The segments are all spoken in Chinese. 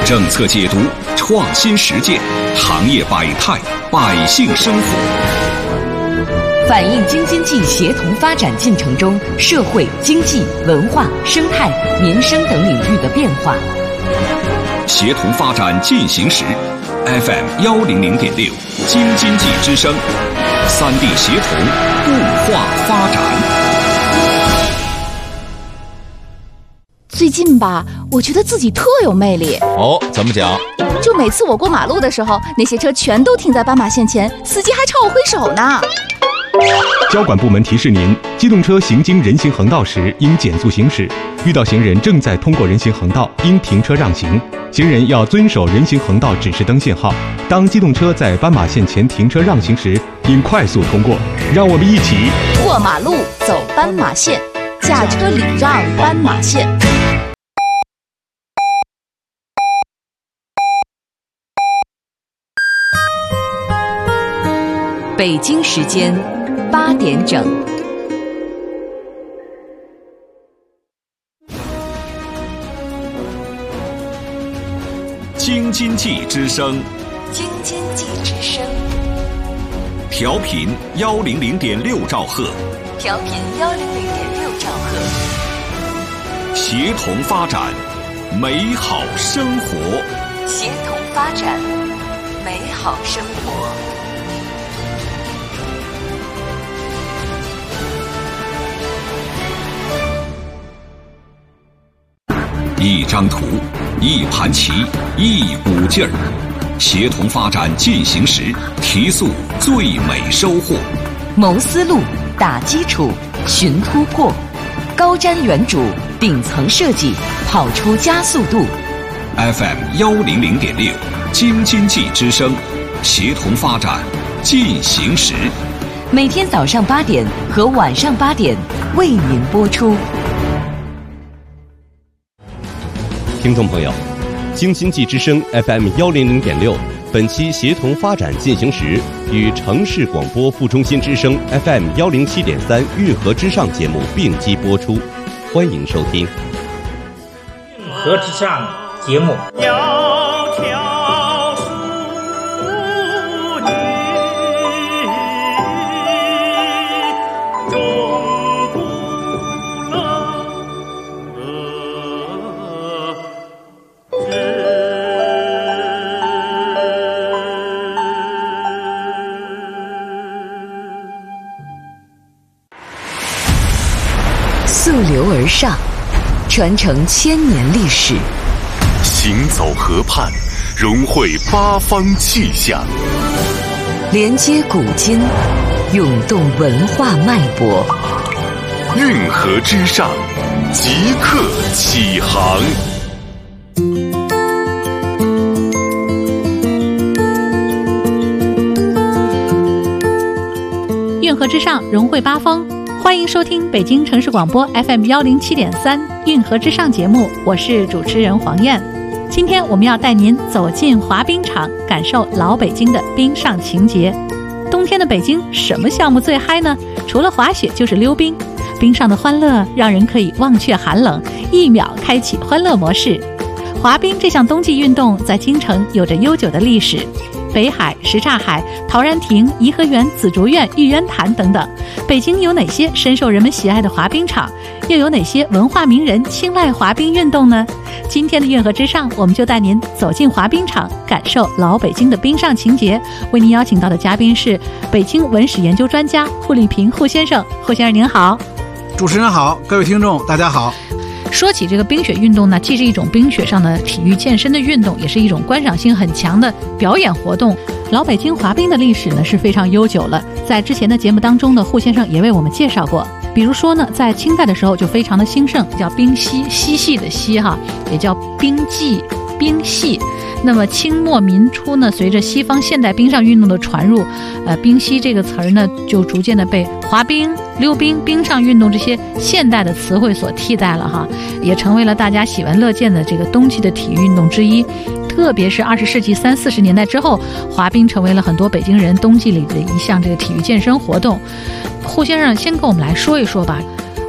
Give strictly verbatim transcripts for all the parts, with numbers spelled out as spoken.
政策解读、创新实践、行业百态、百姓生活， 反映京津冀协同发展进程中社会、经济、文化、生态、民生等领域的变化。 协同发展进行时 ，F M 幺零零点六，京津冀之声，三地协同，固化发展。 最近吧，我觉得自己特有魅力。 哦，怎么讲？ 就每次我过马路的时候，那些车全都停在斑马线前，司机还朝我挥手呢。 交管部门提示您：机动车行经人行横道时应减速行驶，遇到行人正在通过人行横道，应停车让行。行人要遵守人行横道指示灯信号。当机动车在斑马线前停车让行时，应快速通过。让我们一起过马路，走斑马线，驾车礼让斑马线。 北京时间八点整。 京津冀之声， 京津冀之声， 调频幺零零点六兆赫， 调频幺零零点六兆赫， 协同发展，美好生活， 协同发展，美好生活。 一张图，一盘棋，一股劲儿，协同发展进行时，提速最美收获。 谋思路，打基础，寻突破，高瞻远瞩，顶层设计，跑出加速度。 F M 幺零零点六，京津冀之声，协同发展进行时。 每天早上八点和晚上八点为您播出。 听众朋友，京津冀之声 F M 幺零零点六，本期协同发展进行时与城市广播副中心之声 F M 幺零七点三运河之上节目并机播出，欢迎收听。 运河之上节目。 溯流而上，传承千年历史； 行走河畔，融汇八方气象； 连接古今，涌动文化脉搏。 运河之上，即刻起航。 运河之上，融汇八方。欢迎收听北京城市广播 F M 幺零七点三运河之上节目，我是主持人黄燕。今天我们要带您走进滑冰场，感受老北京的冰上情节。冬天的北京，什么项目最嗨呢？除了滑雪就是溜冰。冰上的欢乐让人可以忘却寒冷，一秒开启欢乐模式。滑冰这项冬季运动在京城有着悠久的历史。北海、什刹海、陶然亭、颐和园、紫竹院、玉渊潭等等，北京有哪些深受人们喜爱的滑冰场？又有哪些文化名人青睐滑冰运动呢？今天的运河之上，我们就带您走进滑冰场，感受老北京的冰上情节。为您邀请到的嘉宾是北京文史研究专家户立平户先生。户先生您好。 主持人好，各位听众大家好。 说起这个冰雪运动呢，既是一种冰雪上的体育健身的运动，也是一种观赏性很强的表演活动。老北京滑冰的历史呢是非常悠久了，在之前的节目当中呢，户先生也为我们介绍过。比如说呢，在清代的时候就非常的兴盛，叫冰嬉，嬉戏的嬉哈，也叫冰技、冰戏。那么清末民初呢，随着西方现代冰上运动的传入，呃，冰嬉这个词儿呢，就逐渐的被滑冰、溜冰、冰上运动这些现代的词汇所替代了哈，也成为了大家喜闻乐见的这个冬季的体育运动之一。特别是二十世纪三四十年代之后，滑冰成为了很多北京人冬季里的一项这个体育健身活动。户先生先跟我们来说一说吧，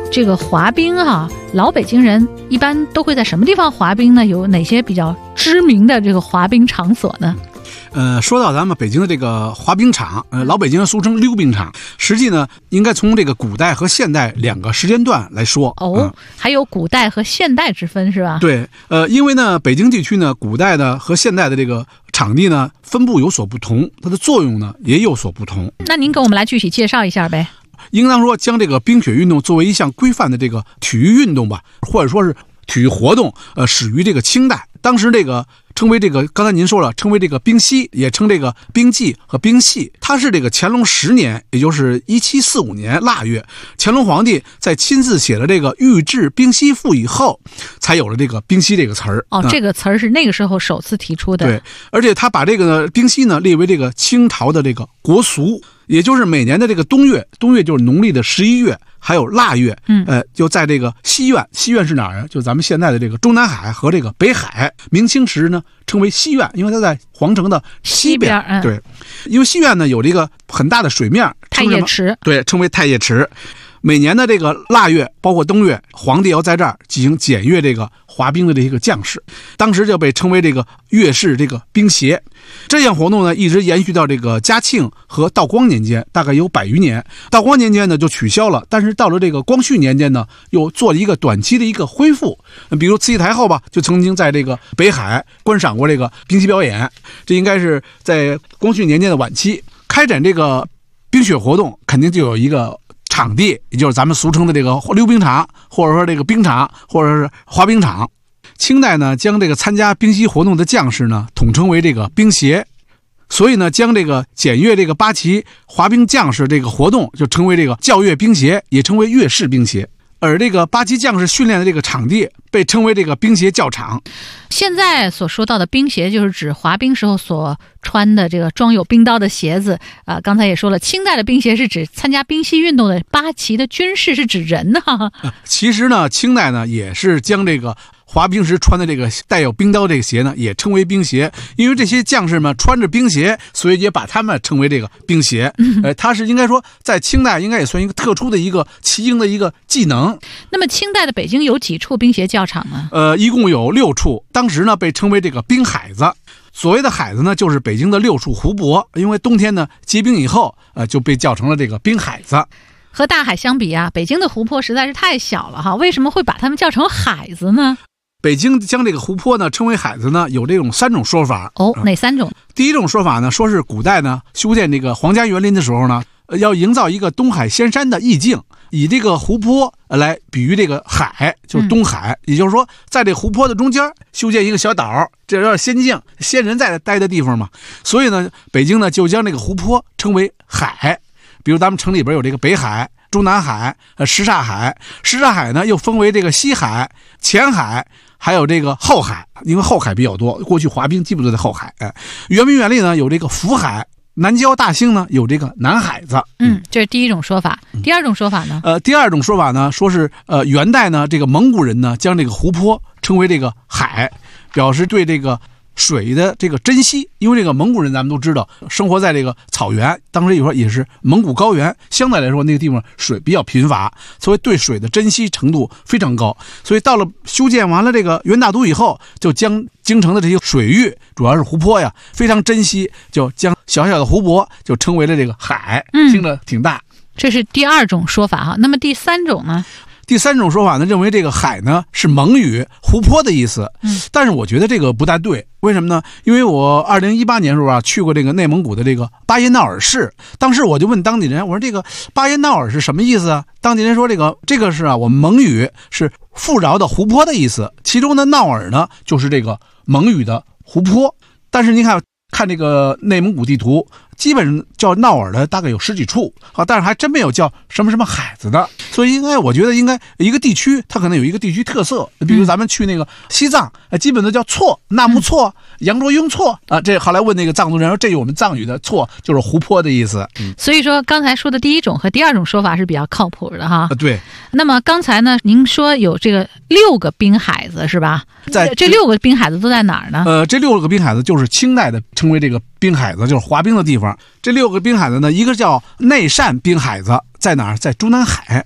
这个滑冰啊，老北京人一般都会在什么地方滑冰呢？有哪些比较知名的这个滑冰场所呢？ 呃，说到咱们北京的这个滑冰场，呃，老北京俗称溜冰场，实际呢，应该从这个古代和现代两个时间段来说。 哦， 嗯、 还有古代和现代之分是吧？ 对，呃，因为呢，北京地区呢，古代的和现代的这个场地呢，分布有所不同，它的作用呢也有所不同。 那您给我们来具体介绍一下呗。 应当说，将这个冰雪运动作为一项规范的这个体育运动吧，或者说是体育活动，呃，始于这个清代。当时这个称为这个，刚才您说了，称为这个冰嬉，也称这个冰祭和冰戏。它是这个乾隆十年，也就是一七四五年腊月，乾隆皇帝在亲自写了这个《御制冰嬉赋》以后，才有了这个冰嬉这个词儿。 哦，这个词儿是那个时候首次提出的。 对，而且他把这个冰嬉呢列为这个清朝的这个国俗。也就是每年的这个冬月，冬月就是农历的十一月，还有腊月，嗯，呃，就在这个西苑，西苑是哪儿啊？就咱们现在的这个中南海和这个北海。明清时呢称为西苑，因为它在皇城的西边。 西边嗯、 对，因为西苑呢有这个很大的水面， 太液池， 对，称为太液池。每年的这个腊月，包括冬月，皇帝要在这儿进行检阅这个滑冰的这个将士，当时就被称为这个月式这个冰协。这项活动呢，一直延续到这个嘉庆和道光年间，大概有百余年。道光年间呢就取消了，但是到了这个光绪年间呢，又做了一个短期的一个恢复。比如慈禧太后吧，就曾经在这个北海观赏过这个冰嬉表演。这应该是在光绪年间的晚期开展这个冰雪活动，肯定就有一个场地，也就是咱们俗称的这个溜冰场，或者说这个冰场，或者是滑冰场。清代呢，将这个参加冰嬉活动的将士呢，统称为这个冰协，所以呢，将这个检阅这个八旗滑冰将士这个活动，就称为这个校阅冰协，也称为阅式冰协。而这个八旗将士训练的这个场地被称为这个冰协教场。 现在所说到的冰鞋就是指滑冰时候所穿的这个装有冰刀的鞋子啊、呃。刚才也说了，清代的冰鞋是指参加冰嬉运动的八旗的军士，是指人呢、 呃。其实呢，清代呢也是将这个滑冰时穿的这个带有冰刀这个鞋呢，也称为冰鞋，因为这些将士们穿着冰鞋，所以也把他们称为这个冰鞋。呃，它是应该说在清代应该也算一个特殊的一个骑行的一个技能。 那么清代的北京有几处冰鞋教场呢？ 呃，一共有六处，当时呢被称为这个冰海子。所谓的海子呢，就是北京的六处湖泊，因为冬天呢结冰以后，呃，就被叫成了这个冰海子。 和大海相比啊，北京的湖泊实在是太小了哈，为什么会把它们叫成海子呢？ 北京将这个湖泊呢称为海子呢，有这种三种说法。 哦，哪三种？ 第一种说法呢，说是古代呢修建这个皇家园林的时候呢，要营造一个东海仙山的意境，以这个湖泊来比喻这个海，就是东海、嗯、也就是说在这湖泊的中间修建一个小岛，这有点仙境，仙人在待的地方嘛。所以呢，北京呢就将这个湖泊称为海。比如咱们城里边有这个北海、中南海、呃什刹海，什刹海呢又分为这个西海、前海，还有这个后海，因为后海比较多，过去滑冰基本都在后海。哎，圆明园里呢有这个福海，南郊大兴呢有这个南海子。 嗯，这是第一种说法。第二种说法呢？ 呃，第二种说法呢，说是呃元代呢这个蒙古人呢将这个湖泊称为这个海，表示对这个水的这个珍惜。因为这个蒙古人咱们都知道生活在这个草原，当时有时候也是蒙古高原，相对来说那个地方水比较贫乏，所以对水的珍惜程度非常高。所以到了修建完了这个元大都以后，就将京城的这些水域，主要是湖泊呀，非常珍惜，就将小小的湖泊就称为了这个海。嗯，听着挺大。 这是第二种说法哈。那么第三种呢？ 第三种说法呢，认为这个海呢是蒙语湖泊的意思。嗯，但是我觉得这个不大对。为什么呢？因为我二零一八年时候啊去过这个内蒙古的这个巴彦淖尔市，当时我就问当地人，我说这个巴彦淖尔是什么意思啊？当地人说这个这个是啊我们蒙语是富饶的湖泊的意思，其中的淖尔呢就是这个蒙语的湖泊。但是您看看这个内蒙古地图，基本上叫淖尔的大概有十几处啊，但是还真没有叫什么什么海子的。所以应该我觉得应该一个地区它可能有一个地区特色，比如咱们去那个西藏，基本都叫错、纳木错、羊卓雍错啊。这后来问那个藏族人说，这是我们藏语的错，就是湖泊的意思。 嗯、所以说刚才说的第一种和第二种说法是比较靠谱的哈。 啊，对。 那么刚才呢，您说有这个六个冰海子是吧？ 在这六个冰海子都在哪儿呢？ 呃，这六个冰海子就是清代的称为这个冰海子，就是滑冰的地方。这六个冰海子呢，一个叫内善冰海子，在哪儿？在中南海。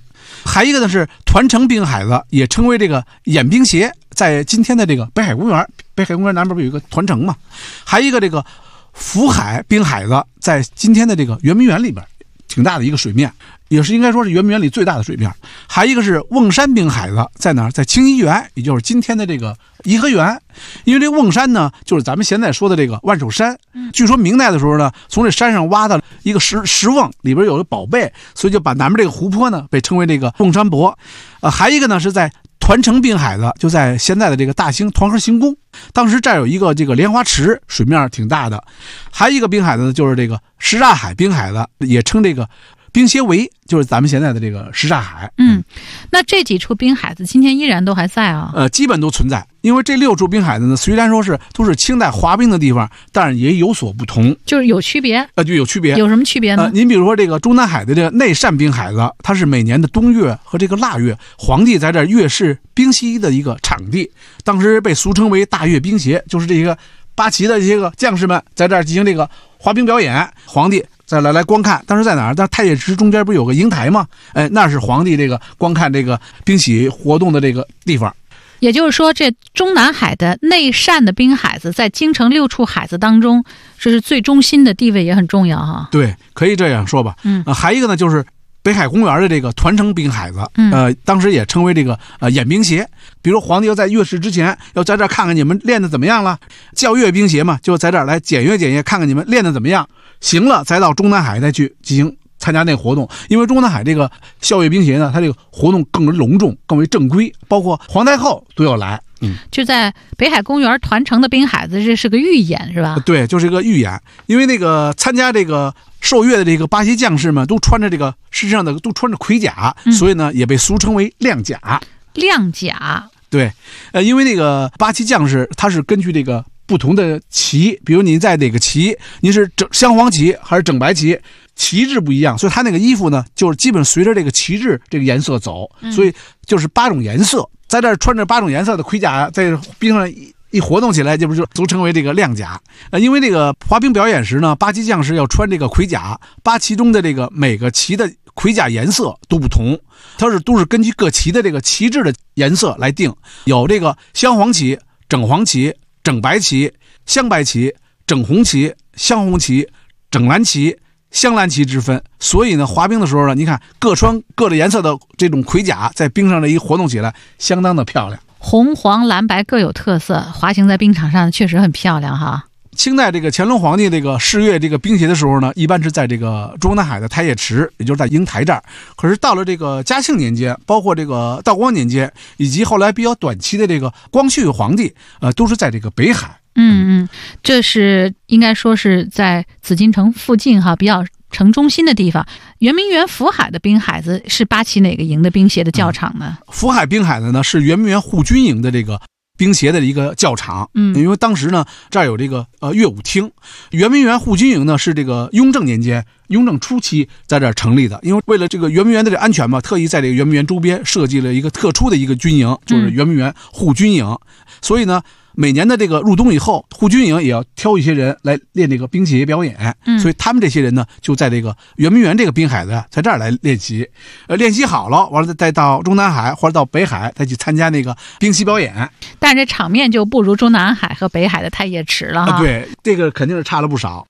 还一个呢是团城冰海子，也称为这个演冰鞋，在今天的这个北海公园，北海公园南边不有一个团城嘛？还一个这个福海冰海子，在今天的这个圆明园里边，挺大的一个水面，也是应该说是圆明园里最大的水面。还一个是瓮山冰海子，在哪儿？在清漪园，也就是今天的这个颐和园。因为这瓮山呢，就是咱们现在说的这个万寿山。据说明代的时候呢，从这山上挖到一个石石瓮，里边有个宝贝，所以就把南边这个湖泊呢被称为这个瓮山泊。呃，还一个呢是在团城滨海子，就在现在的这个大兴团河行宫，当时这儿有一个这个莲花池，水面挺大的。还有一个滨海子呢，就是这个什刹海滨海子，也称这个冰协围，就是咱们现在的这个什刹海。 嗯，那这几处滨海子今天依然都还在啊？ 呃，基本都存在。因为这六处滨海子呢，虽然说是都是清代滑冰的地方，但是也有所不同， 就是有区别。 呃，就有区别。 有什么区别呢？ 呃，您比如说这个中南海的这个内善滨海子，它是每年的冬月和这个腊月，皇帝在这儿月事冰嬉的一个场地，当时被俗称为大阅冰协，就是这个八旗的这些个将士们在这儿进行这个滑冰表演，皇帝再来来观看。当时在哪儿？在太液池中间不是有个瀛台吗？哎，那是皇帝这个观看这个冰嬉活动的这个地方。 也就是说，这中南海的内善的滨海子，在京城六处海子当中，这是最中心的地位，也很重要哈。 对，可以这样说吧。 嗯， 呃、还一个呢，就是北海公园的这个团城滨海子， 嗯， 呃，当时也称为这个呃演冰协。比如皇帝要在阅事之前，要在这儿看看你们练的怎么样了，教阅冰协嘛，就在这儿来检阅检阅，看看你们练的怎么样，行了，再到中南海再去进行参加那个活动。因为中南海这个校阅冰协呢，它这个活动更为隆重，更为正规，包括皇太后都要来。嗯， 就在北海公园团城的滨海子，这是个预演是吧？ 对，就是个预演。因为那个参加这个受阅的这个巴西将士们都穿着这个身上的都穿着盔甲， 嗯， 所以呢也被俗称为亮甲。 亮甲， 对，呃，因为那个八旗将士他是根据这个不同的旗，比如您在哪个旗，您是整镶黄旗还是整白旗，旗帜不一样，所以他那个衣服呢，就是基本随着这个旗帜这个颜色走，所以就是八种颜色，在这儿穿着八种颜色的盔甲，在冰上一一活动起来，这不就俗称为这个亮甲？呃，因为这个滑冰表演时呢，八旗将士要穿这个盔甲，八旗中的这个每个旗的盔甲颜色都不同，它是都是根据各旗的这个旗帜的颜色来定，有这个镶黄旗、整黄旗、整白旗、镶白旗、整红旗、镶红旗、整蓝旗、镶蓝旗之分。所以呢，滑冰的时候呢，你看各穿各的颜色的这种盔甲，在冰上的一活动起来，相当的漂亮。 红黄蓝白各有特色，滑行在冰场上确实很漂亮哈。 清代这个乾隆皇帝这个试阅这个冰协的时候呢，一般是在这个中南海的太液池，也就是在瀛台这儿。可是到了这个嘉庆年间，包括这个道光年间，以及后来比较短期的这个光绪皇帝，呃，都是在这个北海。 嗯嗯，这是应该说是在紫禁城附近哈，比较城中心的地方。圆明园福海的滨海子是八旗哪个营的冰协的教场呢？ 嗯、福海滨海子呢是圆明园护军营的这个冰协的一个教场。 嗯， 因为当时呢这儿有这个呃乐舞厅。圆明园护军营呢是这个雍正年间雍正初期在这儿成立的，因为为了这个圆明园的这安全嘛，特意在这个圆明园周边设计了一个特殊的一个军营，就是圆明园护军营。嗯、所以呢，每年的这个入冬以后，护军营也要挑一些人来练这个冰协表演。 嗯， 所以他们这些人呢，就在这个圆明园这个滨海子，在这儿来练习。呃，练习好了，完了再到中南海或者到北海，再去参加那个冰嬉表演。 但是这场面就不如中南海和北海的太液池了哈。 啊，对，这个肯定是差了不少。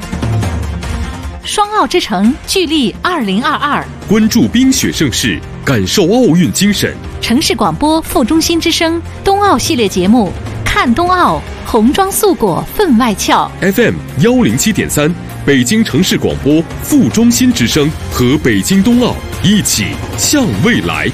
双奥之城聚力二零二二， 关注冰雪盛世，感受奥运精神。 城市广播副中心之声冬奥系列节目，看冬奥，红装素裹分外俏。 F M 幺零七点三，北京城市广播副中心之声和北京冬奥一起向未来。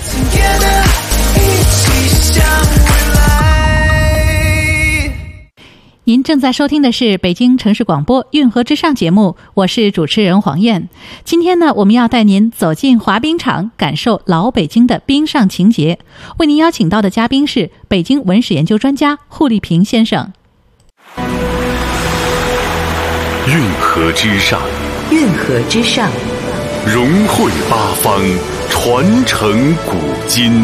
您正在收听的是北京城市广播运河之上节目，我是主持人黄燕。今天呢，我们要带您走进滑冰场，感受老北京的冰上情节。为您邀请到的嘉宾是北京文史研究专家户立平先生。 运河之上， 运河之上， 融汇八方，传承古今。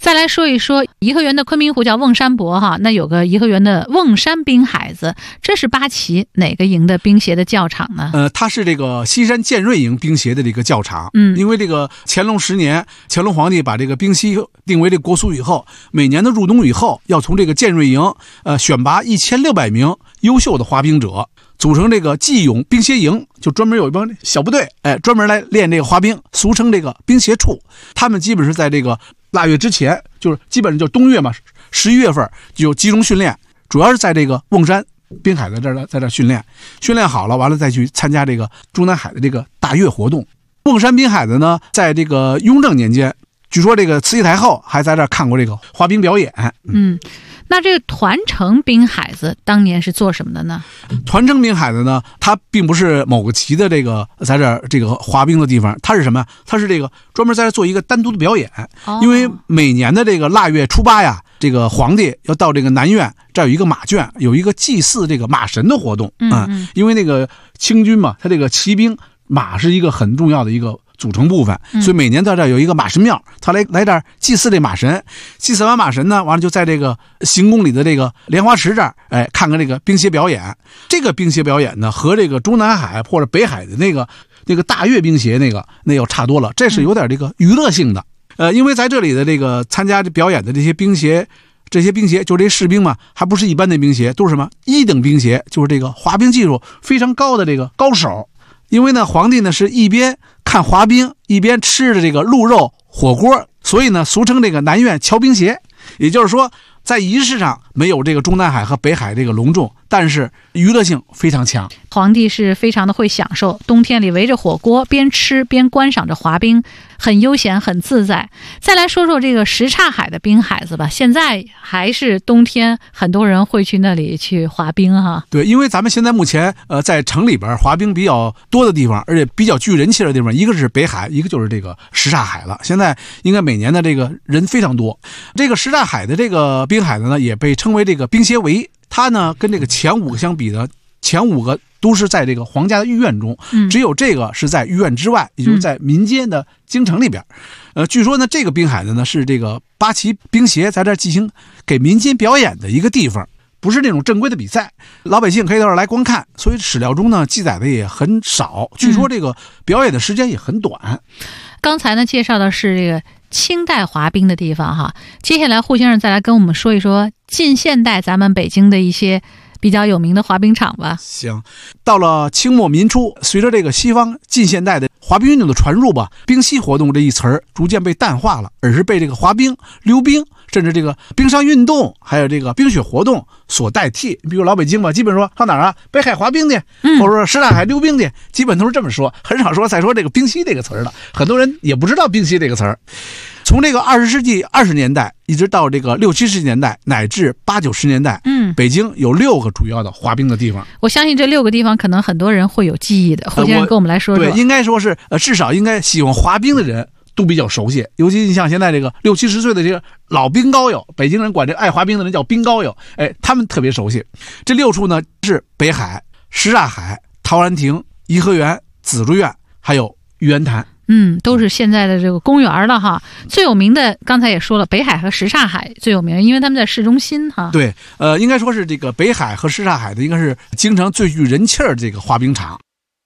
再来说一说颐和园的昆明湖叫瓮山泊哈，那有个颐和园的瓮山冰海子，这是八旗哪个营的兵协的教场呢？ 呃，它是这个西山建瑞营兵协的这个教场。 嗯， 因为这个乾隆十年，乾隆皇帝把这个冰溪定为这个国俗以后，每年的入冬以后，要从这个建瑞营呃选拔一千六百名优秀的滑冰者，组成这个技勇兵协营，就专门有一帮小部队，哎，专门来练这个滑冰，俗称这个兵协处。他们基本是在这个腊月之前，就是基本上就冬月嘛，十一月份就集中训练，主要是在这个瓮山滨海在这儿在这儿训练，训练好了，完了再去参加这个中南海的这个大阅活动。瓮山滨海的呢，在这个雍正年间，据说这个慈禧太后还在这儿看过这个滑冰表演。 嗯，那这个团城滨海子当年是做什么的呢？ 团城滨海子呢，它并不是某个旗的这个在这儿这个滑冰的地方，它是什么？它是这个专门在这做一个单独的表演。 哦、 因为每年的这个腊月初八呀，这个皇帝要到这个南苑，这儿有一个马圈，有一个祭祀这个马神的活动。 嗯嗯、 嗯，因为那个清军嘛，他这个骑兵马是一个很重要的一个组成部分，所以每年到这儿有一个马神庙，他来来这儿祭祀这马神，祭祀完马神呢，完了就在这个行宫里的这个莲花池这儿，哎，看看这个冰协表演。这个冰协表演呢，和这个中南海或者北海的那个那个大阅冰协那个那要差多了，这是有点这个娱乐性的。呃，因为在这里的这个参加表演的这些冰协。这些冰协就这士兵嘛，还不是一般的冰协，都是什么一等冰协，就是这个滑冰技术非常高的这个高手。因为呢，皇帝呢是一边看滑冰，一边吃着这个鹿肉火锅，所以呢，俗称这个南苑乔冰协。也就是说，在仪式上没有这个中南海和北海这个隆重，但是娱乐性非常强。 皇帝是非常的会享受，冬天里围着火锅边吃边观赏着滑冰，很悠闲很自在。再来说说这个什刹海的冰海子吧，现在还是冬天很多人会去那里去滑冰哈。 对，因为咱们现在目前呃在城里边滑冰比较多的地方，而且比较具人气的地方，一个是北海，一个就是这个什刹海了。现在应该每年的这个人非常多。这个什刹海的这个冰海子呢，也被称为这个冰协围。它呢跟这个前五个相比呢，前五个都是在这个皇家的御苑中，只有这个是在御苑之外，也就是在民间的京城里边。呃，据说呢，这个滨海子呢是这个八旗兵协在这儿进行给民间表演的一个地方，不是那种正规的比赛，老百姓可以到这儿来观看。所以史料中呢记载的也很少，据说这个表演的时间也很短。 嗯、刚才呢介绍的是这个清代滑冰的地方哈，接下来胡先生再来跟我们说一说近现代咱们北京的一些比较有名的滑冰场吧。 行，到了清末民初，随着这个西方近现代的滑冰运动的传入吧，冰嬉活动这一词儿逐渐被淡化了，而是被这个滑冰、溜冰，甚至这个冰上运动，还有这个冰雪活动所代替。比如老北京吧，基本说上哪儿啊，北海滑冰去， 嗯、 或者说什刹海溜冰去，基本都是这么说，很少说再说这个冰嬉这个词儿了。很多人也不知道冰嬉这个词儿。从这个二十世纪二十年代一直到这个六七十年代乃至八九十年代， 嗯， 北京有六个主要的滑冰的地方。 我相信这六个地方可能很多人会有记忆的。胡先生跟我们来说说。 对，应该说是呃，至少应该喜欢滑冰的人都比较熟悉。尤其你像现在这个六七十岁的这个老冰高友，北京人管这爱滑冰的人叫冰高友，哎，他们特别熟悉。这六处呢是北海、什刹海、陶然亭、颐和园、紫竹院，还有玉渊潭。 嗯，都是现在的这个公园了哈。最有名的刚才也说了，北海和什刹海最有名，因为他们在市中心哈。 对，呃，应该说是这个北海和什刹海的，应该是京城最具人气儿这个滑冰场。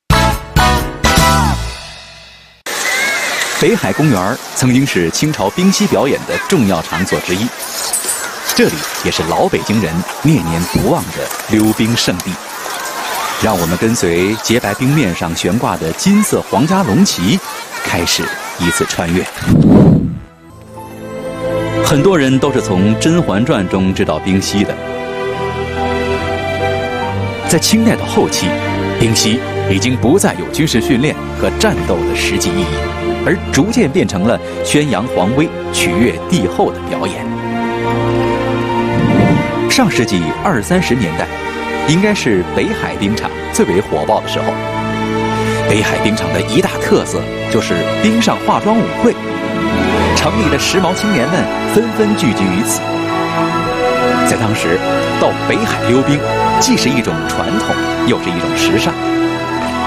北海公园曾经是清朝冰嬉表演的重要场所之一，这里也是老北京人念念不忘的溜冰圣地。让我们跟随洁白冰面上悬挂的金色皇家龙旗，开始一次穿越。很多人都是从《甄嬛传》中知道冰嬉的。在清代的后期，冰嬉已经不再有军事训练和战斗的实际意义，而逐渐变成了宣扬皇威、取悦帝后的表演。上世纪二三十年代，应该是北海冰场最为火爆的时候。北海冰场的一大特色就是冰上化妆舞会，城里的时髦青年们纷纷聚集于此。在当时，到北海溜冰既是一种传统，又是一种时尚。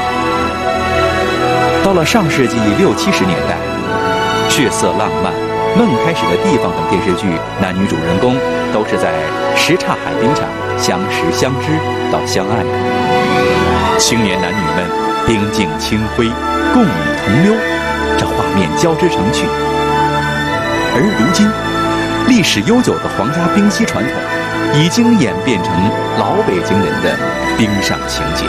到了上世纪六七十年代，血色浪漫、 《梦开始的地方》等电视剧，男女主人公都是在什刹海冰场相识、相知到相爱的。青年男女们冰镜清辉，共饮同溜，这画面交织成趣。而如今，历史悠久的皇家冰嬉传统已经演变成老北京人的冰上情节。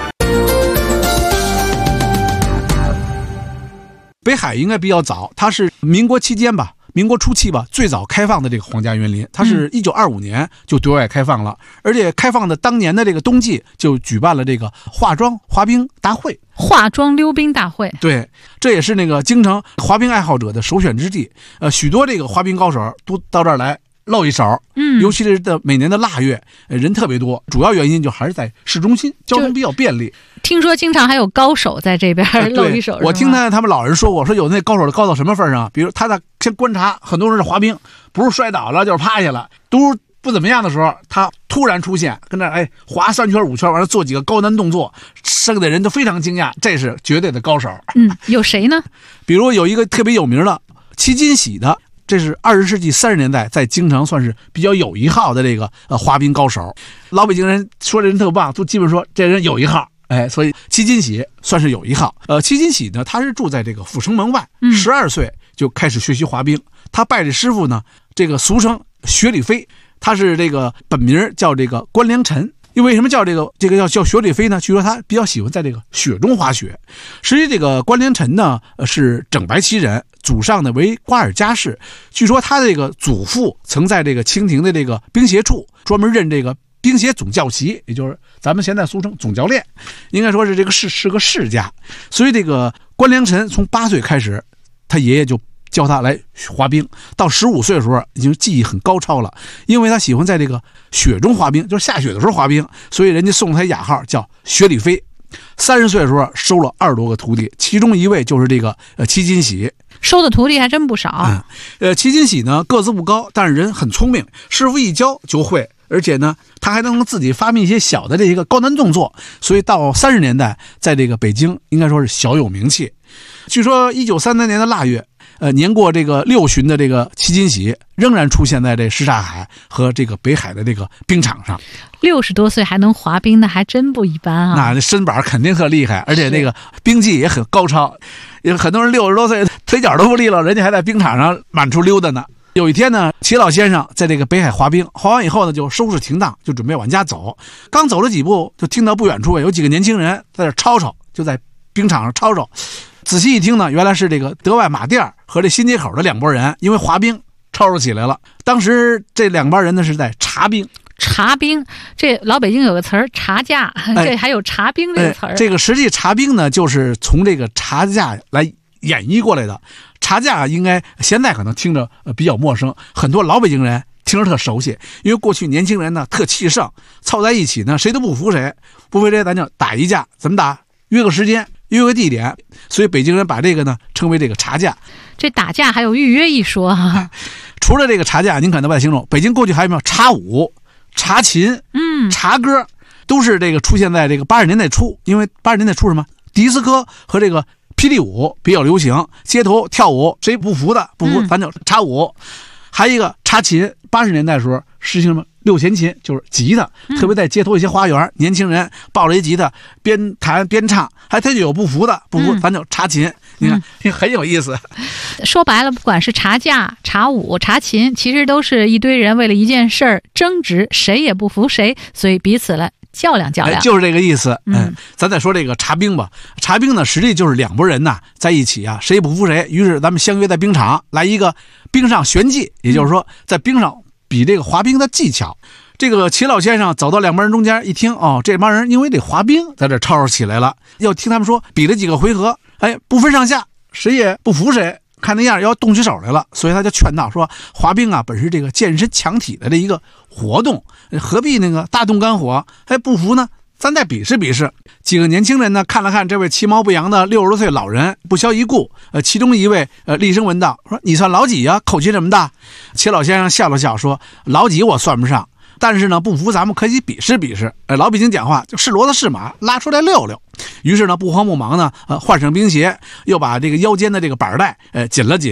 北海应该比较早，它是民国期间吧，民国初期吧，最早开放的这个皇家园林，它是一九二五年就对外开放了，而且开放的当年的这个冬季就举办了这个化妆滑冰大会。 化妆溜冰大会， 对，这也是那个京城滑冰爱好者的首选之地。呃，许多这个滑冰高手都到这儿来露一手， 嗯， 尤其是的每年的腊月，人特别多，主要原因就还是在市中心，交通比较便利。 听说经常还有高手在这边露一手， 我听他他们老人说过，说有那高手高到什么份上，比如他在先观察很多人是滑冰，不是摔倒了就是趴下了，都不怎么样的时候，他突然出现，跟那哎滑三圈五圈，完了做几个高难动作，剩的人都非常惊讶，这是绝对的高手。 嗯，有谁呢？ 比如有一个特别有名的齐金喜的。这是二十世纪三十年代在京城算是比较有一号的这个呃滑冰高手，老北京人说这人特棒，都基本说这人有一号，哎，所以齐金喜算是有一号。呃，齐金喜呢，他是住在这个阜成门外，十二岁就开始学习滑冰。他拜的师傅呢，这个俗称雪里飞，他是这个本名叫这个关良臣。因为什么叫这个这个要叫雪里飞呢？据说他比较喜欢在这个雪中滑雪。实际这个关良臣呢是整白旗人，祖上呢为瓜尔佳氏。据说他的这个祖父曾在这个清廷的这个兵协处专门任这个兵协总教习，也就是咱们现在俗称总教练，应该说是这个是是个世家。所以这个关良臣从八岁开始，他爷爷就教他来滑冰，到十五岁的时候已经技艺很高超了，因为他喜欢在这个雪中滑冰，就是下雪的时候滑冰，所以人家送他雅号叫雪里飞。三十岁的时候收了二十多个徒弟，其中一位就是这个呃齐金喜， 收的徒弟还真不少。 嗯、呃，齐金喜呢个子不高，但是人很聪明，师傅一教就会，而且呢他还能自己发明一些小的这个高难动作，所以到三十年代在这个北京应该说是小有名气。据说一九三三年的腊月，呃，年过这个六旬的这个齐金喜仍然出现在这什刹海和这个北海的这个冰场上。 六十多岁还能滑冰，那还真不一般啊！ 那身板肯定特厉害，而且那个冰技也很高超。有很多人六十多岁腿脚都不利落，人家还在冰场上满处溜达呢。有一天呢，齐老先生在这个北海滑冰，滑完以后呢，就收拾停当，就准备往家走。刚走了几步，就听到不远处有几个年轻人在这吵吵，就在冰场上吵吵。仔细一听呢，原来是这个德外马店和这新街口的两拨人，因为滑冰吵吵起来了。当时这两拨人呢是在茶冰。 茶冰，这老北京有个词儿茶架， 哎、 这还有茶冰这个词儿、 哎。这个实际茶冰呢，就是从这个茶架来演绎过来的。茶架应该现在可能听着呃比较陌生，很多老北京人听着特熟悉，因为过去年轻人呢特气盛，凑在一起呢谁都不服谁，不服谁咱就打一架，怎么打？约个时间。约个地点，所以北京人把这个呢称为这个茶架。 这打架还有预约一说啊。 除了这个茶架，您可能不太清楚，北京过去还有没有茶舞、茶琴、 嗯、 茶歌，都是这个出现在这个八十年代初。因为八十年代初什么迪斯科和这个霹雳舞比较流行，街头跳舞，谁不服的不服、嗯、咱就茶舞。还有一个茶琴，八十年代的时候实行什么六弦琴，就是吉他，特别在街头一些花园，嗯、年轻人抱着一吉他边弹边唱，还他就有不服的，不服、嗯、咱就茶琴，你看、嗯、很有意思。 说白了，不管是茶架、茶舞、茶琴，其实都是一堆人为了一件事儿争执，谁也不服谁，所以彼此来较量较量、 哎，就是这个意思。嗯，嗯咱再说这个茶冰吧。茶冰呢，实际就是两拨人呐在一起啊，谁也不服谁，于是咱们相约在冰场来一个冰上旋技，也就是说在冰上比这个滑冰的技巧。这个齐老先生走到两帮人中间一听，哦，这帮人因为这滑冰在这吵吵起来了，要听他们说比了几个回合，哎，不分上下，谁也不服谁，看那样要动起手来了，所以他就劝道说，滑冰啊本是这个健身强体的这一个活动，何必那个大动肝火，还不服呢？咱再比试比试。几个年轻人呢看了看这位其貌不扬的六十多岁老人，不消一顾。呃，其中一位呃厉声问道：“说你算老几呀、啊？口气这么大？”齐老先生笑了笑说：“老几我算不上，但是呢不服咱们可以比试比试。呃，老北京讲话就是骡子是马，拉出来溜溜。”于是呢不慌不忙呢，呃换上冰鞋，又把这个腰间的这个板带呃紧了紧，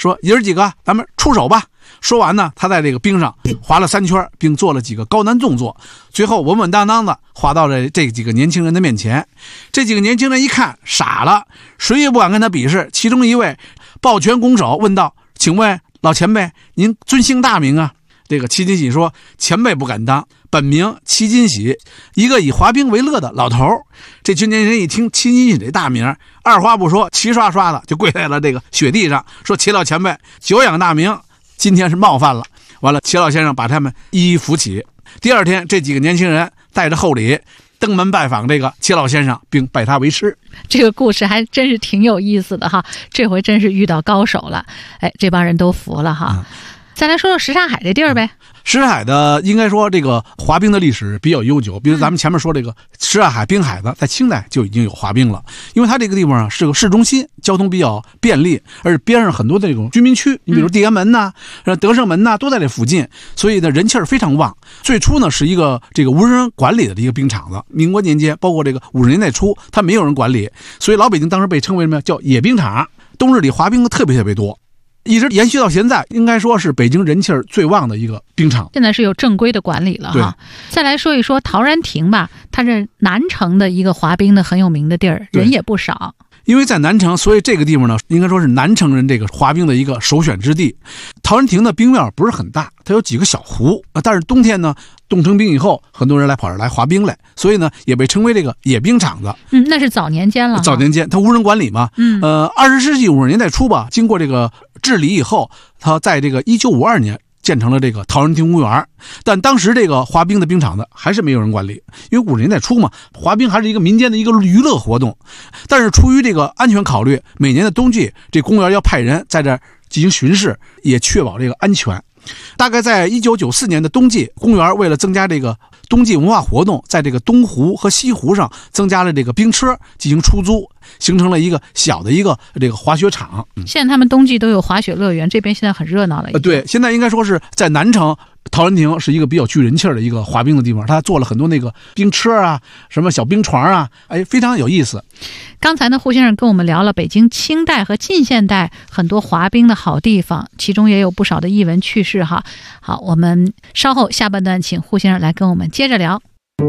说爷儿几个咱们出手吧。说完呢，他在这个冰上滑了三圈，并做了几个高难动作，最后稳稳当当的滑到了这几个年轻人的面前。这几个年轻人一看傻了，谁也不敢跟他比试。其中一位抱拳拱手问道：请问老前辈您尊姓大名啊？这个齐金喜说：前辈不敢当，本名齐金喜，一个以滑冰为乐的老头。这群年轻人一听齐金喜这大名，二话不说，齐刷刷的就跪在了这个雪地上，说：齐老前辈久仰大名，今天是冒犯了。完了，齐老先生把他们一一扶起。第二天，这几个年轻人带着厚礼登门拜访这个齐老先生，并拜他为师。 这个故事还真是挺有意思的哈，这回真是遇到高手了，哎，这帮人都服了哈。嗯，再来说说什刹海这地儿呗。 什刹海的应该说这个滑冰的历史比较悠久，比如咱们前面说这个什刹海冰海的，在清代就已经有滑冰了。因为它这个地方啊是个市中心，交通比较便利，而且边上很多的这种居民区，你比如地安门呐、啊、德胜门呐、啊、都在这附近，所以呢人气儿非常旺。最初呢是一个这个无人管理的一个冰场子，民国年间包括这个五十年代初，它没有人管理，所以老北京当时被称为什么叫野冰场，冬日里滑冰的特别特别多。一直延续到现在，应该说是北京人气儿最旺的一个冰场。 现在是有正规的管理了哈。再来说一说陶然亭吧，它是南城的一个滑冰的很有名的地儿，人也不少。 因为在南城，所以这个地方呢，应该说是南城人这个滑冰的一个首选之地。陶然亭的冰面不是很大，它有几个小湖，但是冬天呢，冻成冰以后，很多人来跑这儿来滑冰来，所以呢，也被称为这个野冰场子。 嗯，那是早年间了。 早年间，它无人管理嘛。嗯。呃，二十世纪五十年代初吧，经过这个治理以后，它在这个一九五二年建成了这个陶然亭公园，但当时这个滑冰的冰场呢还是没有人管理，因为五十年代初嘛，滑冰还是一个民间的一个娱乐活动。但是出于这个安全考虑，每年的冬季，这公园要派人在这儿进行巡视，也确保这个安全。大概在一九九四年的冬季，公园为了增加这个冬季文化活动，在这个东湖和西湖上增加了这个冰车进行出租，形成了一个小的一个这个滑雪场。 现在他们冬季都有滑雪乐园，这边现在很热闹了。 呃，对，现在应该说是在南城陶然亭是一个比较具人气的一个滑冰的地方，他做了很多那个冰车啊，什么小冰床啊，哎，非常有意思。 刚才呢，胡先生跟我们聊了北京清代和近现代很多滑冰的好地方，其中也有不少的逸闻趣事哈。好，我们稍后下半段请胡先生来跟我们接着聊。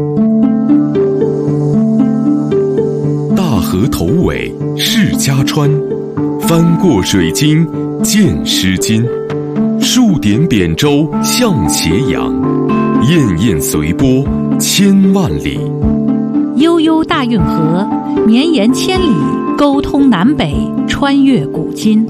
大河头尾是家川，翻过水晶见诗经。数点扁舟向斜阳，滟滟随波千万里。 悠悠大运河，绵延千里，沟通南北，穿越古今。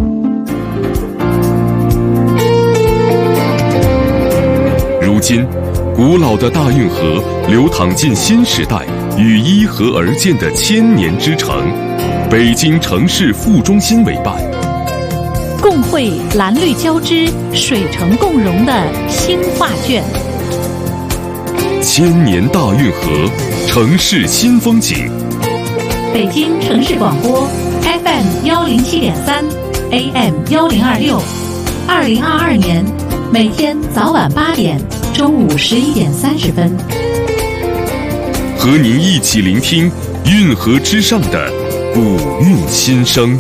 如今，古老的大运河流淌进新时代，与依河而建的千年之城——北京城市副中心为伴。 共绘蓝绿交织、水城共融的新画卷。 千年大运河，城市新风景。 北京城市广播 F M 幺零七点三 A M 幺零二六，二零二二年每天早晚八点，中午十一点三十分， 和您一起聆听运河之上的古韵心声。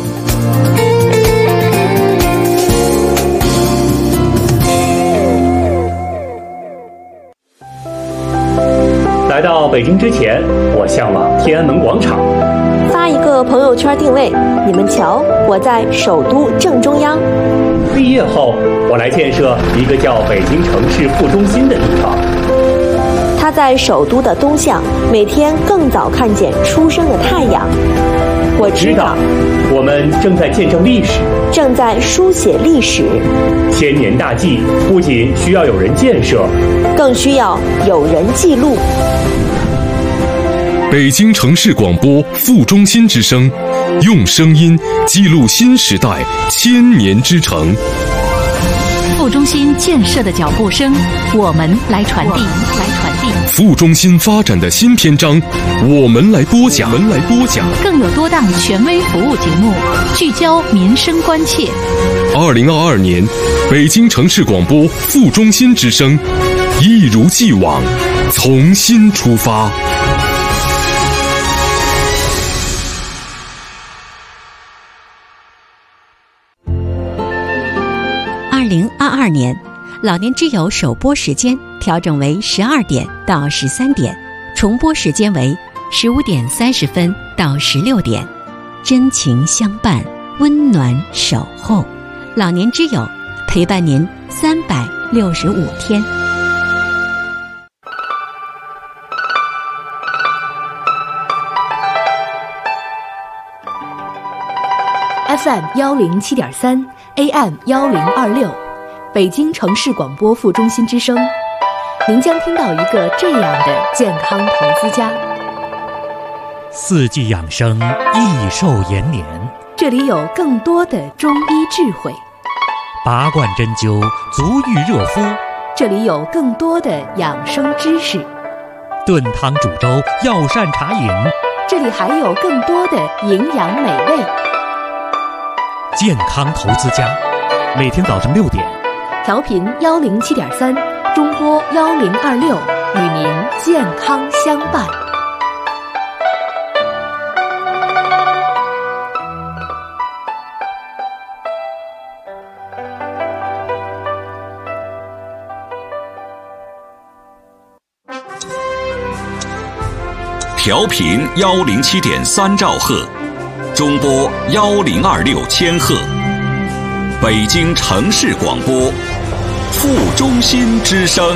来到北京之前，我向往天安门广场。 发一个朋友圈定位，你们瞧，我在首都正中央。 毕业后，我来建设一个叫北京城市副中心的地方。 他在首都的东向，每天更早看见初升的太阳。我知道， 我们正在见证历史， 正在书写历史。 千年大计不仅需要有人建设， 更需要有人记录。 北京城市广播副中心之声，用声音记录新时代千年之城。 副中心建设的脚步声，我们来传递，来传递。 副中心发展的新篇章，我们来播讲，我们来播讲。 更有多档权威服务节目，聚焦民生关切。 二零二二年，北京城市广播副中心之声，一如既往，重新出发。 零二二年，老年之友首播时间调整为十二点到十三点，重播时间为十五点三十分到十六点。真情相伴，温暖守候，老年之友陪伴您三百六十五天。 F M 幺零七点三 A M 幺零二六，北京城市广播副中心之声，您将听到一个这样的健康投资家。 四季养生，益寿延年。 这里有更多的中医智慧， 拔罐针灸，足浴热敷。 这里有更多的养生知识， 炖汤煮粥，药膳茶饮。 这里还有更多的营养美味。 健康投资家，每天早上六点， 调频幺零七点三，中波幺零二六，与您健康相伴。 调频幺零七点三兆赫，中波幺零二六千赫，北京城市广播，副中心之声。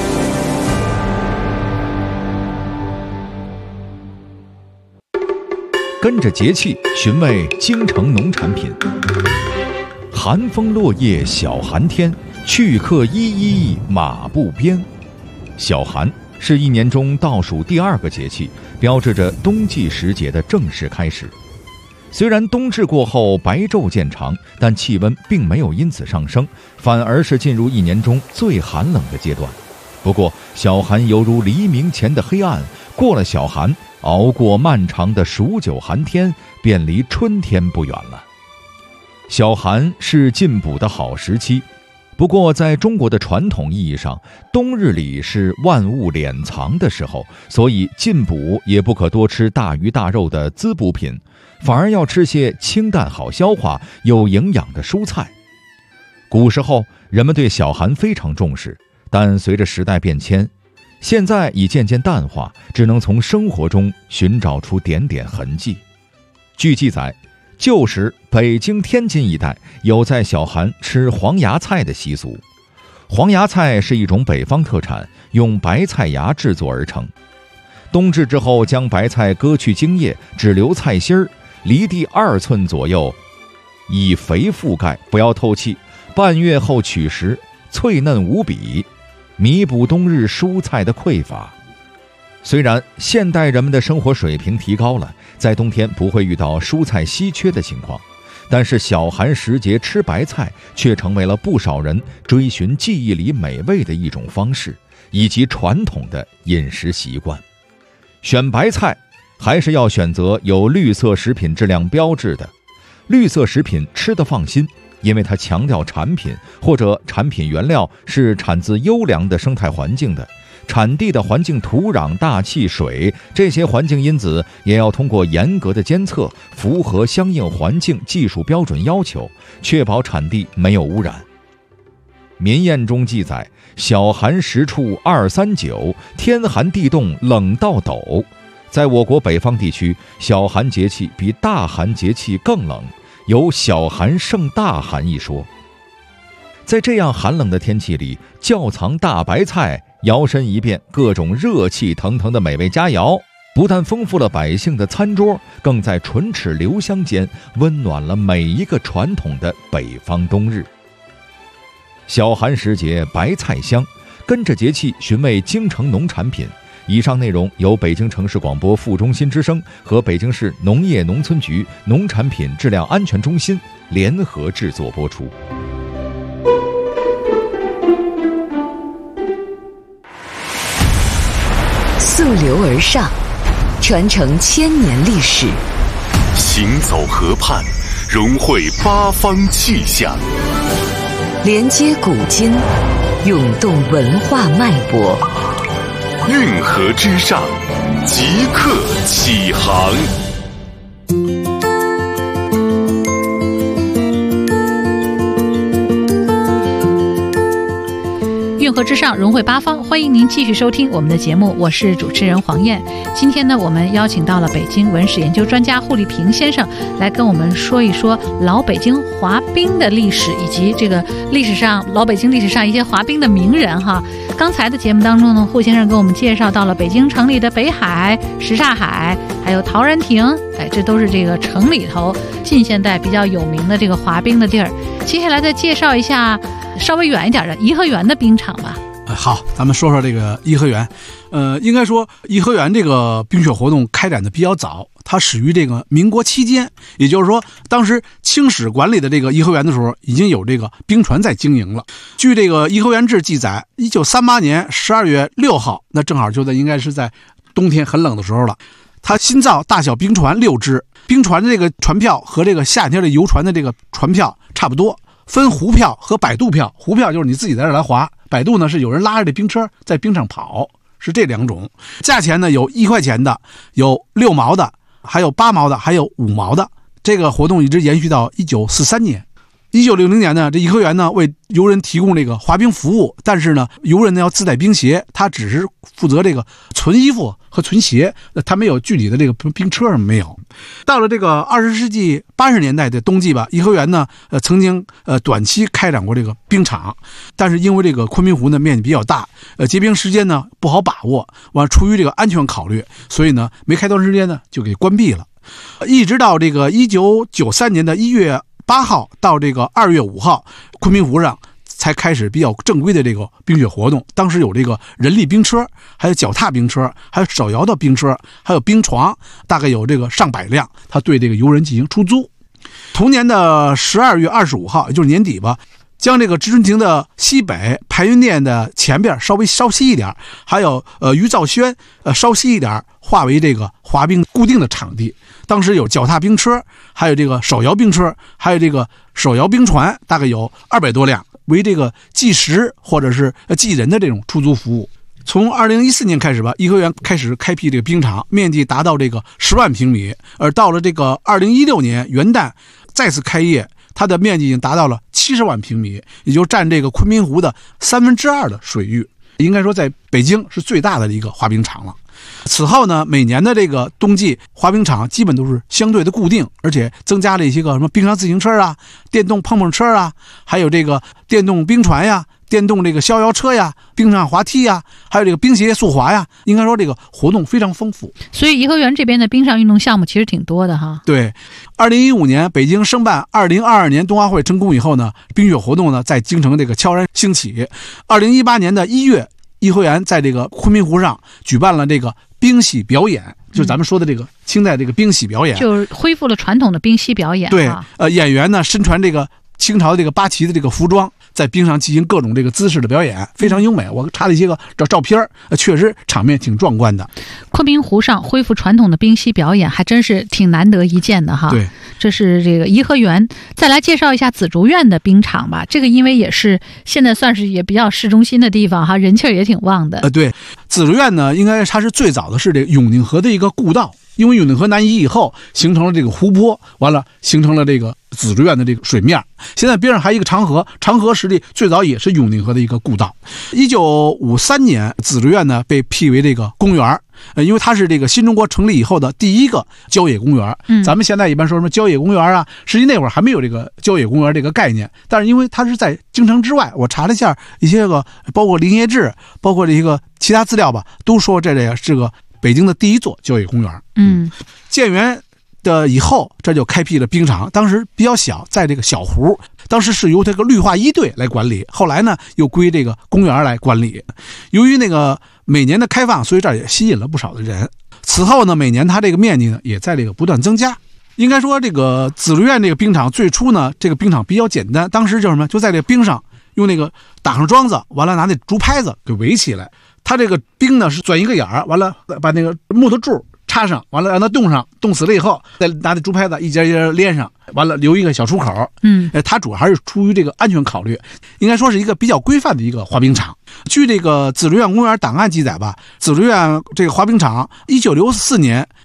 跟着节气寻味京城农产品。寒风落叶小寒天，去客依依马不鞭。小寒是一年中倒数第二个节气，标志着冬季时节的正式开始。虽然冬至过后白昼渐长，但气温并没有因此上升，反而是进入一年中最寒冷的阶段。不过小寒犹如黎明前的黑暗，过了小寒，熬过漫长的数九寒天，便离春天不远了。小寒是进补的好时期，不过在中国的传统意义上，冬日里是万物敛藏的时候，所以进补也不可多吃大鱼大肉的滋补品，反而要吃些清淡好消化有营养的蔬菜。古时候人们对小寒非常重视，但随着时代变迁，现在已渐渐淡化，只能从生活中寻找出点点痕迹。据记载，旧时北京天津一带有在小寒吃黄芽菜的习俗。黄芽菜是一种北方特产，用白菜芽制作而成。冬至之后，将白菜割去茎叶，只留菜心儿，离地二寸左右，以肥覆盖，不要透气。半月后取食，脆嫩无比，弥补冬日蔬菜的匮乏。虽然现代人们的生活水平提高了，在冬天不会遇到蔬菜稀缺的情况，但是小寒时节吃白菜却成为了不少人追寻记忆里美味的一种方式，以及传统的饮食习惯。选白菜还是要选择有绿色食品质量标志的。绿色食品吃得放心，因为它强调产品或者产品原料是产自优良的生态环境的，产地的环境土壤、大气、水这些环境因子也要通过严格的监测，符合相应环境技术标准要求，确保产地没有污染。民谚中记载，小寒时处二三九，天寒地冻冷到抖。在我国北方地区，小寒节气比大寒节气更冷，有小寒胜大寒一说。在这样寒冷的天气里，窖藏大白菜，摇身一变各种热气腾腾的美味佳肴，不但丰富了百姓的餐桌，更在唇齿留香间温暖了每一个传统的北方冬日。小寒时节白菜香，跟着节气寻味京城农产品。以上内容由北京城市广播副中心之声和北京市农业农村局农产品质量安全中心联合制作播出。 溯流而上，传承千年历史； 行走河畔，融汇八方气象； 连接古今，涌动文化脉搏。 运河之上，即刻起航。 运河之上，融汇八方，欢迎您继续收听我们的节目，我是主持人黄燕。今天呢，我们邀请到了北京文史研究专家胡立平先生来跟我们说一说老北京滑冰的历史，以及这个历史上老北京历史上一些滑冰的名人哈。刚才的节目当中呢，胡先生给我们介绍到了北京城里的北海、什刹海，还有陶然亭，哎，这都是这个城里头近现代比较有名的这个滑冰的地儿。接下来再介绍一下稍微远一点的颐和园的冰场吧。 好，咱们说说这个颐和园。呃，应该说颐和园这个冰雪活动开展的比较早，它始于这个民国期间，也就是说，当时清史管理的这个颐和园的时候，已经有这个冰船在经营了。据这个《颐和园志》记载，一九三八年十二月六号，那正好就在应该是在冬天很冷的时候了。它新造大小冰船六只，冰船的这个船票和这个夏天的游船的这个船票差不多，分湖票和摆渡票。湖票就是你自己在这来划，摆渡呢是有人拉着这冰车在冰上跑，是这两种。价钱呢有一块钱的，有六毛的，还有八毛的，还有五毛的。这个活动一直延续到一九四三年。一九六零年呢，这颐和园呢为游人提供这个滑冰服务，但是呢，游人呢要自带冰鞋，他只是负责这个存衣服和存鞋，他没有具体的这个冰车什么没有。到了这个二十世纪八十年代的冬季吧，颐和园呢，呃，曾经呃短期开展过这个冰场，但是因为这个昆明湖呢面积比较大，呃，结冰时间呢不好把握，完出于这个安全考虑，所以呢没开多长时间呢就给关闭了，一直到这个一九九三年的一月八号到这个二月五号，昆明湖上才开始比较正规的这个冰雪活动。当时有这个人力冰车，还有脚踏冰车，还有手摇的冰车，还有冰床，大概有这个上百辆，他对这个游人进行出租。同年的十二月二十五号，也就是年底吧，将这个知春亭的西北、排云殿的前边稍微稍西一点，还有呃余兆轩呃稍西一点，划为这个滑冰固定的场地。当时有脚踏冰车，还有这个手摇冰车，还有这个手摇冰船，大概有二百多辆，为这个计时或者是计人的这种出租服务。从二零一四年开始吧，颐和园开始开辟这个冰场，面积达到这个十万平米，而到了这个二零一六年元旦再次开业，它的面积已经达到了七十万平米，也就占这个昆明湖的三分之二的水域，应该说在北京是最大的一个滑冰场了。此后呢，每年的这个冬季滑冰场基本都是相对的固定，而且增加了一些个什么冰上自行车啊、电动碰碰车啊，还有这个电动冰船呀、电动这个逍遥车呀、冰上滑梯呀，还有这个冰鞋速滑呀，应该说这个活动非常丰富。 所以颐和园这边的冰上运动项目其实挺多的哈。 对，二零一五年北京申办二零二二年冬奥会成功以后呢，冰雪活动呢在京城这个悄然兴起。二零一八年的一月，颐和园在这个昆明湖上举办了这个冰洗表演，就是咱们说的这个清代这个冰洗表演， 就是恢复了传统的冰洗表演。 对，呃，演员呢身穿这个清朝的这个八旗的这个服装，在冰上进行各种这个姿势的表演，非常优美。我查了一些个照照片，呃，确实场面挺壮观的。 昆明湖上恢复传统的冰洗表演，还真是挺难得一见的哈。 对， 这是这个颐和园。再来介绍一下紫竹院的冰场吧，这个因为也是现在算是也比较市中心的地方哈，人气儿也挺旺的。 呃，对，紫竹院呢，应该它是最早的是这个永定河的一个故道。因为永定河南移以后，形成了这个湖泊，完了形成了这个紫竹院的这个水面。现在边上还有一个长河，长河实力最早也是永定河的一个故道。一九五三年，紫竹院呢被辟为这个公园，呃，因为它是这个新中国成立以后的第一个郊野公园。嗯，咱们现在一般说什么郊野公园啊，实际那会儿还没有这个郊野公园这个概念。但是因为它是在京城之外，我查了一下一些个，包括林业志，包括这个其他资料吧，都说这这是个北京的第一座郊野公园。 嗯， 建园的以后，这就开辟了冰场。当时比较小，在这个小湖，当时是由这个绿化一队来管理，后来呢又归这个公园来管理。由于那个每年的开放，所以这儿也吸引了不少的人。此后呢，每年它这个面积呢也在这个不断增加。应该说，这个紫竹院这个冰场最初呢，这个冰场比较简单，当时叫什么？就在这个冰上用那个打上桩子，完了拿那竹拍子给围起来。它这个冰呢是钻一个眼儿，完了把那个木头柱插上，完了让它冻上，冻死了以后，再拿那竹拍子一节一节连上，完了留一个小出口。 嗯， 它主要还是出于这个安全考虑，应该说是一个比较规范的一个滑冰场。据这个紫竹院公园档案记载吧，紫竹院这个滑冰场一九六四年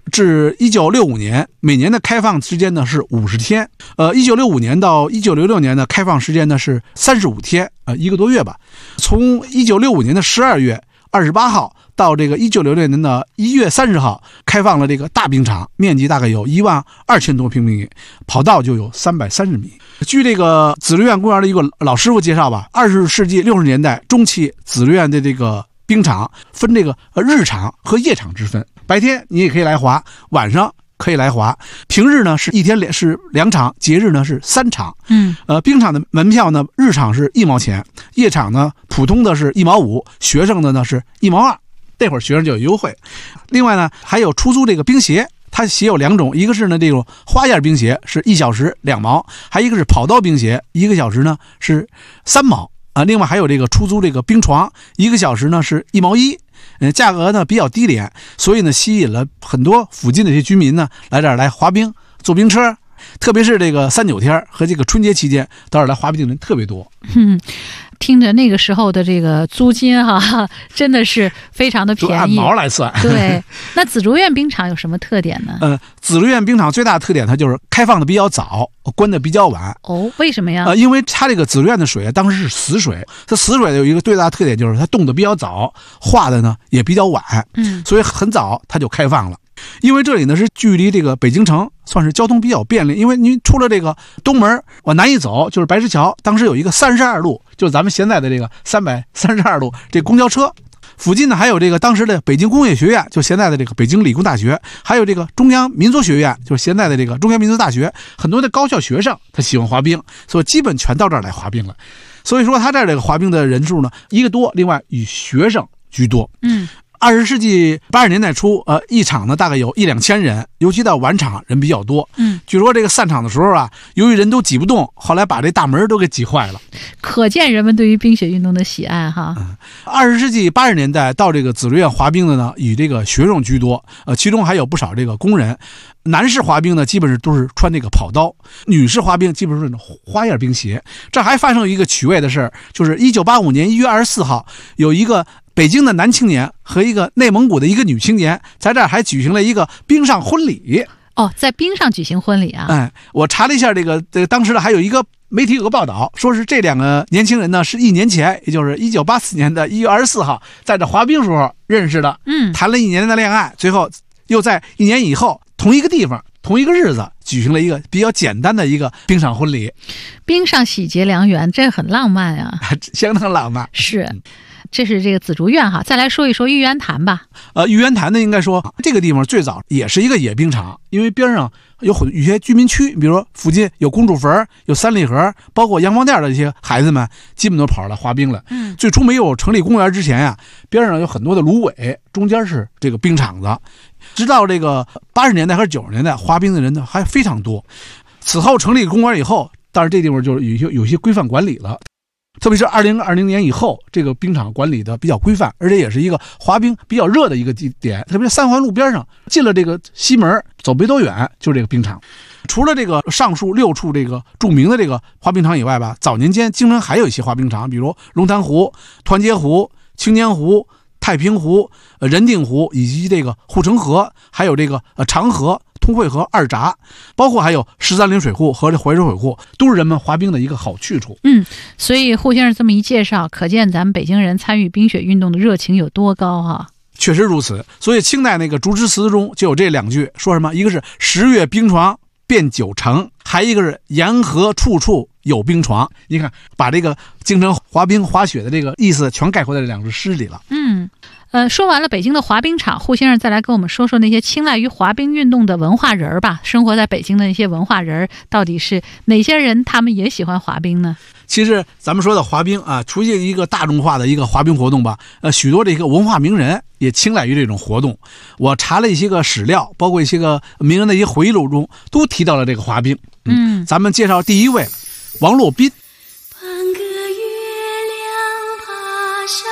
至一九六五年，每年的开放时间呢是五十天。呃，一九六五年到一九六六年的开放时间呢是三十五天，呃，一个多月吧。从一九六五年的十二月二十八号到这个一九六六年的一月三十号，开放了这个大冰场，面积大概有一万二千多平米，跑道就有三百三十米。据这个紫竹院公园的一个老师傅介绍吧，二十世纪六十年代中期，紫竹院的这个冰场分这个日场和夜场之分，白天你也可以来滑，晚上可以来滑。平日呢是一天是两场，节日呢是三场。 嗯， 呃，冰场的门票呢，日场是一毛钱，夜场呢普通的是一毛五，学生的呢是一毛二。这会儿学生就有优惠。另外呢，还有出租这个冰鞋，它鞋有两种，一个是呢这种花样冰鞋，是一小时两毛，还一个是跑道冰鞋，一个小时呢是三毛啊。另外还有这个出租这个冰床，一个小时呢是一毛一。呃，价格呢比较低廉，所以呢吸引了很多附近的这些居民呢来这儿来滑冰、坐冰车，特别是这个三九天和这个春节期间，到这儿来滑冰的人特别多。 嗯，听着那个时候的这个租金哈，真的是非常的便宜， 按毛来算。 对，那紫竹院冰场有什么特点呢？ 呃，紫竹院冰场最大的特点，它就是开放的比较早，关的比较晚。 哦，为什么呀？ 呃，因为它这个紫竹院的水当时是死水，它死水有一个最大的特点就是它冻得比较早，化的呢也比较晚， 嗯， 所以很早它就开放了。因为这里呢是距离这个北京城算是交通比较便利，因为您出了这个东门往南一走就是白石桥，当时有一个三十二路，就是咱们现在的这个三百三十二路这公交车。附近呢还有这个当时的北京工业学院，就现在的这个北京理工大学，还有这个中央民族学院，就是现在的这个中央民族大学。很多的高校学生他喜欢滑冰，所以基本全到这儿来滑冰了。所以说他这儿这个滑冰的人数呢一个多，另外以学生居多。 嗯。 二十世纪八十年代初，呃，一场呢大概有一两千人，尤其到晚场人比较多。 嗯， 据说这个散场的时候啊，由于人都挤不动，后来把这大门都给挤坏了。 可见人们对于冰雪运动的喜爱哈。 二十世纪八十年代到这个紫竹院滑冰的呢，以这个学生居多，呃，其中还有不少这个工人。男士滑冰呢，基本上都是穿这个跑道；女士滑冰基本上是花样冰鞋。这还发生一个趣味的事儿，就是一九八五年一月二十四号，有一个北京的男青年和一个内蒙古的一个女青年，在这儿还举行了一个冰上婚礼。 哦，在冰上举行婚礼啊！ 哎，我查了一下这个，这个当时呢还有一个媒体有个报道，说是这两个年轻人呢是一年前，也就是一九八四年的一月二十四号，在这滑冰时候认识的， 嗯， 谈了一年的恋爱，最后又在一年以后同一个地方、同一个日子举行了一个比较简单的一个冰上婚礼。 冰上喜结良缘，这很浪漫啊， 相当浪漫。 是。这是这个紫竹院哈，再来说一说玉渊潭吧。 呃，玉渊潭呢，应该说这个地方最早也是一个野冰场，因为边上有很有些居民区，比如说附近有公主坟、有三里河，包括洋房店的一些孩子们，基本都跑来滑冰了。 嗯， 最初没有成立公园之前呀、啊，边上有很多的芦苇，中间是这个冰场子。直到这个八十年代和九十年代，滑冰的人呢还非常多。此后成立公园以后，当然这地方就有些有些规范管理了。特别是二零二零年以后，这个冰场管理的比较规范，而且也是一个滑冰比较热的一个地点。特别是三环路边上，进了这个西门，走没多远就是这个冰场。除了这个上述六处这个著名的这个滑冰场以外吧，早年间京城还有一些滑冰场，比如龙潭湖、团结湖、青年湖、太平湖、呃人定湖，以及这个护城河，还有这个呃长河、通惠河、二闸，包括还有十三陵水库和这淮水水库，都是人们滑冰的一个好去处。 嗯，所以胡先生这么一介绍，可见咱们北京人参与冰雪运动的热情有多高哈。 确实如此，所以清代那个竹枝词中就有这两句，说什么？一个是十月冰床遍九城，还一个是沿河处处有冰床。你看，把这个京城滑冰滑雪的这个意思全概括在这两句诗里了。 嗯。呃，说完了北京的滑冰场，胡先生再来跟我们说说那些青睐于滑冰运动的文化人吧。生活在北京的那些文化人，到底是哪些人？他们也喜欢滑冰呢？ 其实咱们说的滑冰啊，除去一个大众化的一个滑冰活动吧，呃，许多这个文化名人也青睐于这种活动。我查了一些个史料，包括一些个名人的一些回忆录中，都提到了这个滑冰。 嗯， 嗯咱们介绍第一位，王洛宾。 半个月亮爬上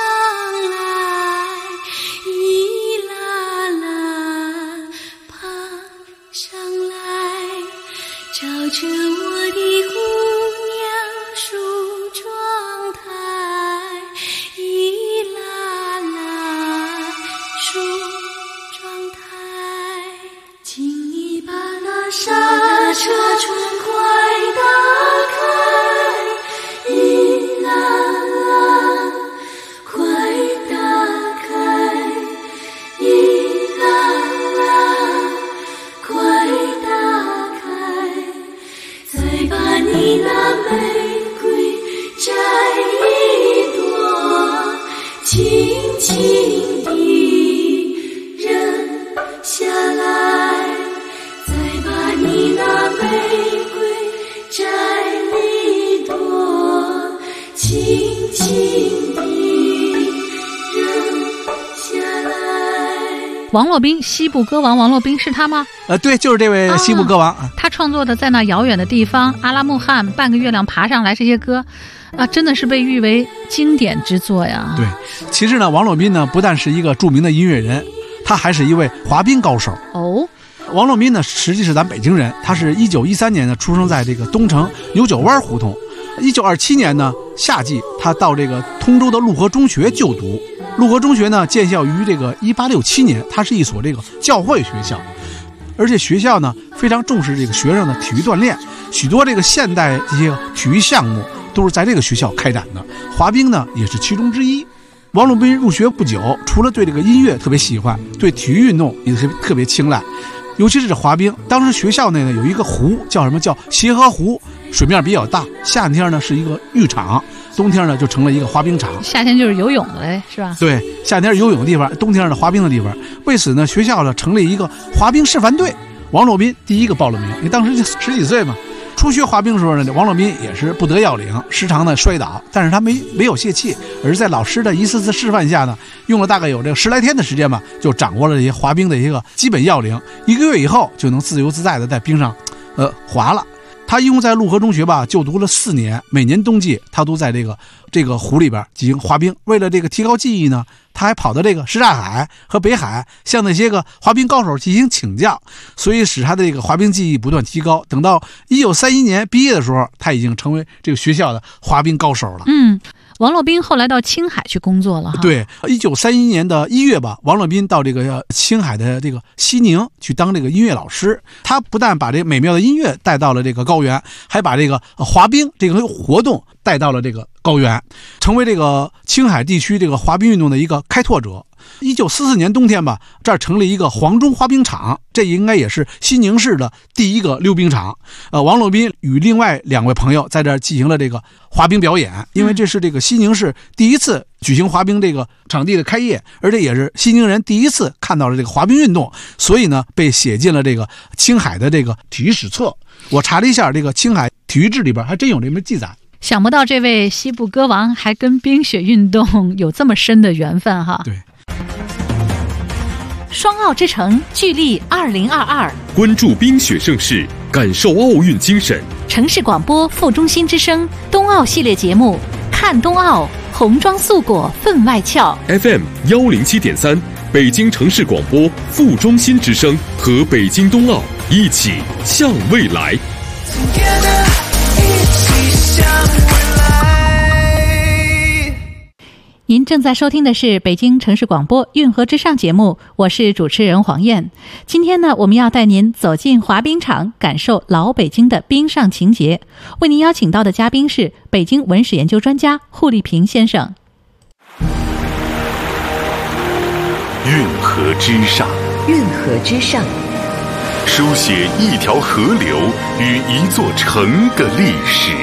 照着我的姑娘梳妆台，一啦啦梳妆台。 轻地扔下来。 王洛宾，西部歌王王洛宾是他吗？ 呃，对，就是这位西部歌王。啊、 他创作的《在那遥远的地方》、阿拉木汗、半个月亮爬上来这些歌，啊，真的是被誉为经典之作呀。 对，其实呢，王洛宾呢不但是一个著名的音乐人，他还是一位滑冰高手。 哦。 王洛宾呢，实际是咱北京人，他是一九一三年呢出生在这个东城牛角湾胡同。一九二七年呢夏季，他到这个通州的陆河中学就读。陆河中学呢建校于这个一八六七年，它是一所这个教会学校，而且学校呢非常重视这个学生的体育锻炼，许多这个现代这些体育项目都是在这个学校开展的，滑冰呢也是其中之一。王洛宾入学不久，除了对这个音乐特别喜欢，对体育运动也是特别青睐，尤其是这滑冰。当时学校内呢有一个湖，叫什么叫协和湖，水面比较大，夏天呢是一个浴场，冬天呢就成了一个滑冰场。 夏天就是游泳的嘞，是吧？ 对，夏天是游泳的地方，冬天是滑冰的地方。为此呢，学校呢成立一个滑冰示范队，王洛宾第一个报了名，因为当时就十几岁嘛。初学滑冰的时候呢，王洛宾也是不得要领，时常的摔倒，但是他没没有泄气，而是在老师的一次次示范下呢，用了大概有这个十来天的时间吧，就掌握了这些滑冰的一个基本要领。一个月以后就能自由自在的在冰上，呃，滑了。他一共在陆河中学吧就读了四年，每年冬季他都在这个这个湖里边进行滑冰。为了这个提高技艺呢，他还跑到这个什刹海和北海，向那些个滑冰高手进行请教，所以使他的这个滑冰技艺不断提高。等到一九三一年毕业的时候，他已经成为这个学校的滑冰高手了。 嗯。王洛宾后来到青海去工作了哈。 对，一九三一年的一月吧，王洛宾到这个青海的这个西宁去当这个音乐老师。他不但把这个美妙的音乐带到了这个高原，还把这个滑冰这个活动带到了这个高原，成为这个青海地区这个滑冰运动的一个开拓者。一九四四年冬天吧，这儿成立一个黄中滑冰场，这应该也是西宁市的第一个溜冰场。呃，王洛宾与另外两位朋友在这儿进行了这个滑冰表演，因为这是这个西宁市第一次举行滑冰这个场地的开业，而且也是西宁人第一次看到了这个滑冰运动，所以呢，被写进了这个青海的这个体育史册。我查了一下，这个青海体育志里边还真有这么记载。 想不到这位西部歌王还跟冰雪运动有这么深的缘分哈。 对。 双奥之城聚力二零二二， 关注冰雪盛世，感受奥运精神。 城市广播副中心之声冬奥系列节目，看冬奥，红装素裹分外俏。 F M 幺零七点三，北京城市广播副中心之声和北京冬奥一起向未来。 您正在收听的是北京城市广播运河之上节目，我是主持人黄燕。今天呢，我们要带您走进滑冰场，感受老北京的冰上情节。为您邀请到的嘉宾是北京文史研究专家户立平先生。 运河之上， 运河之上， 书写一条河流与一座城的历史。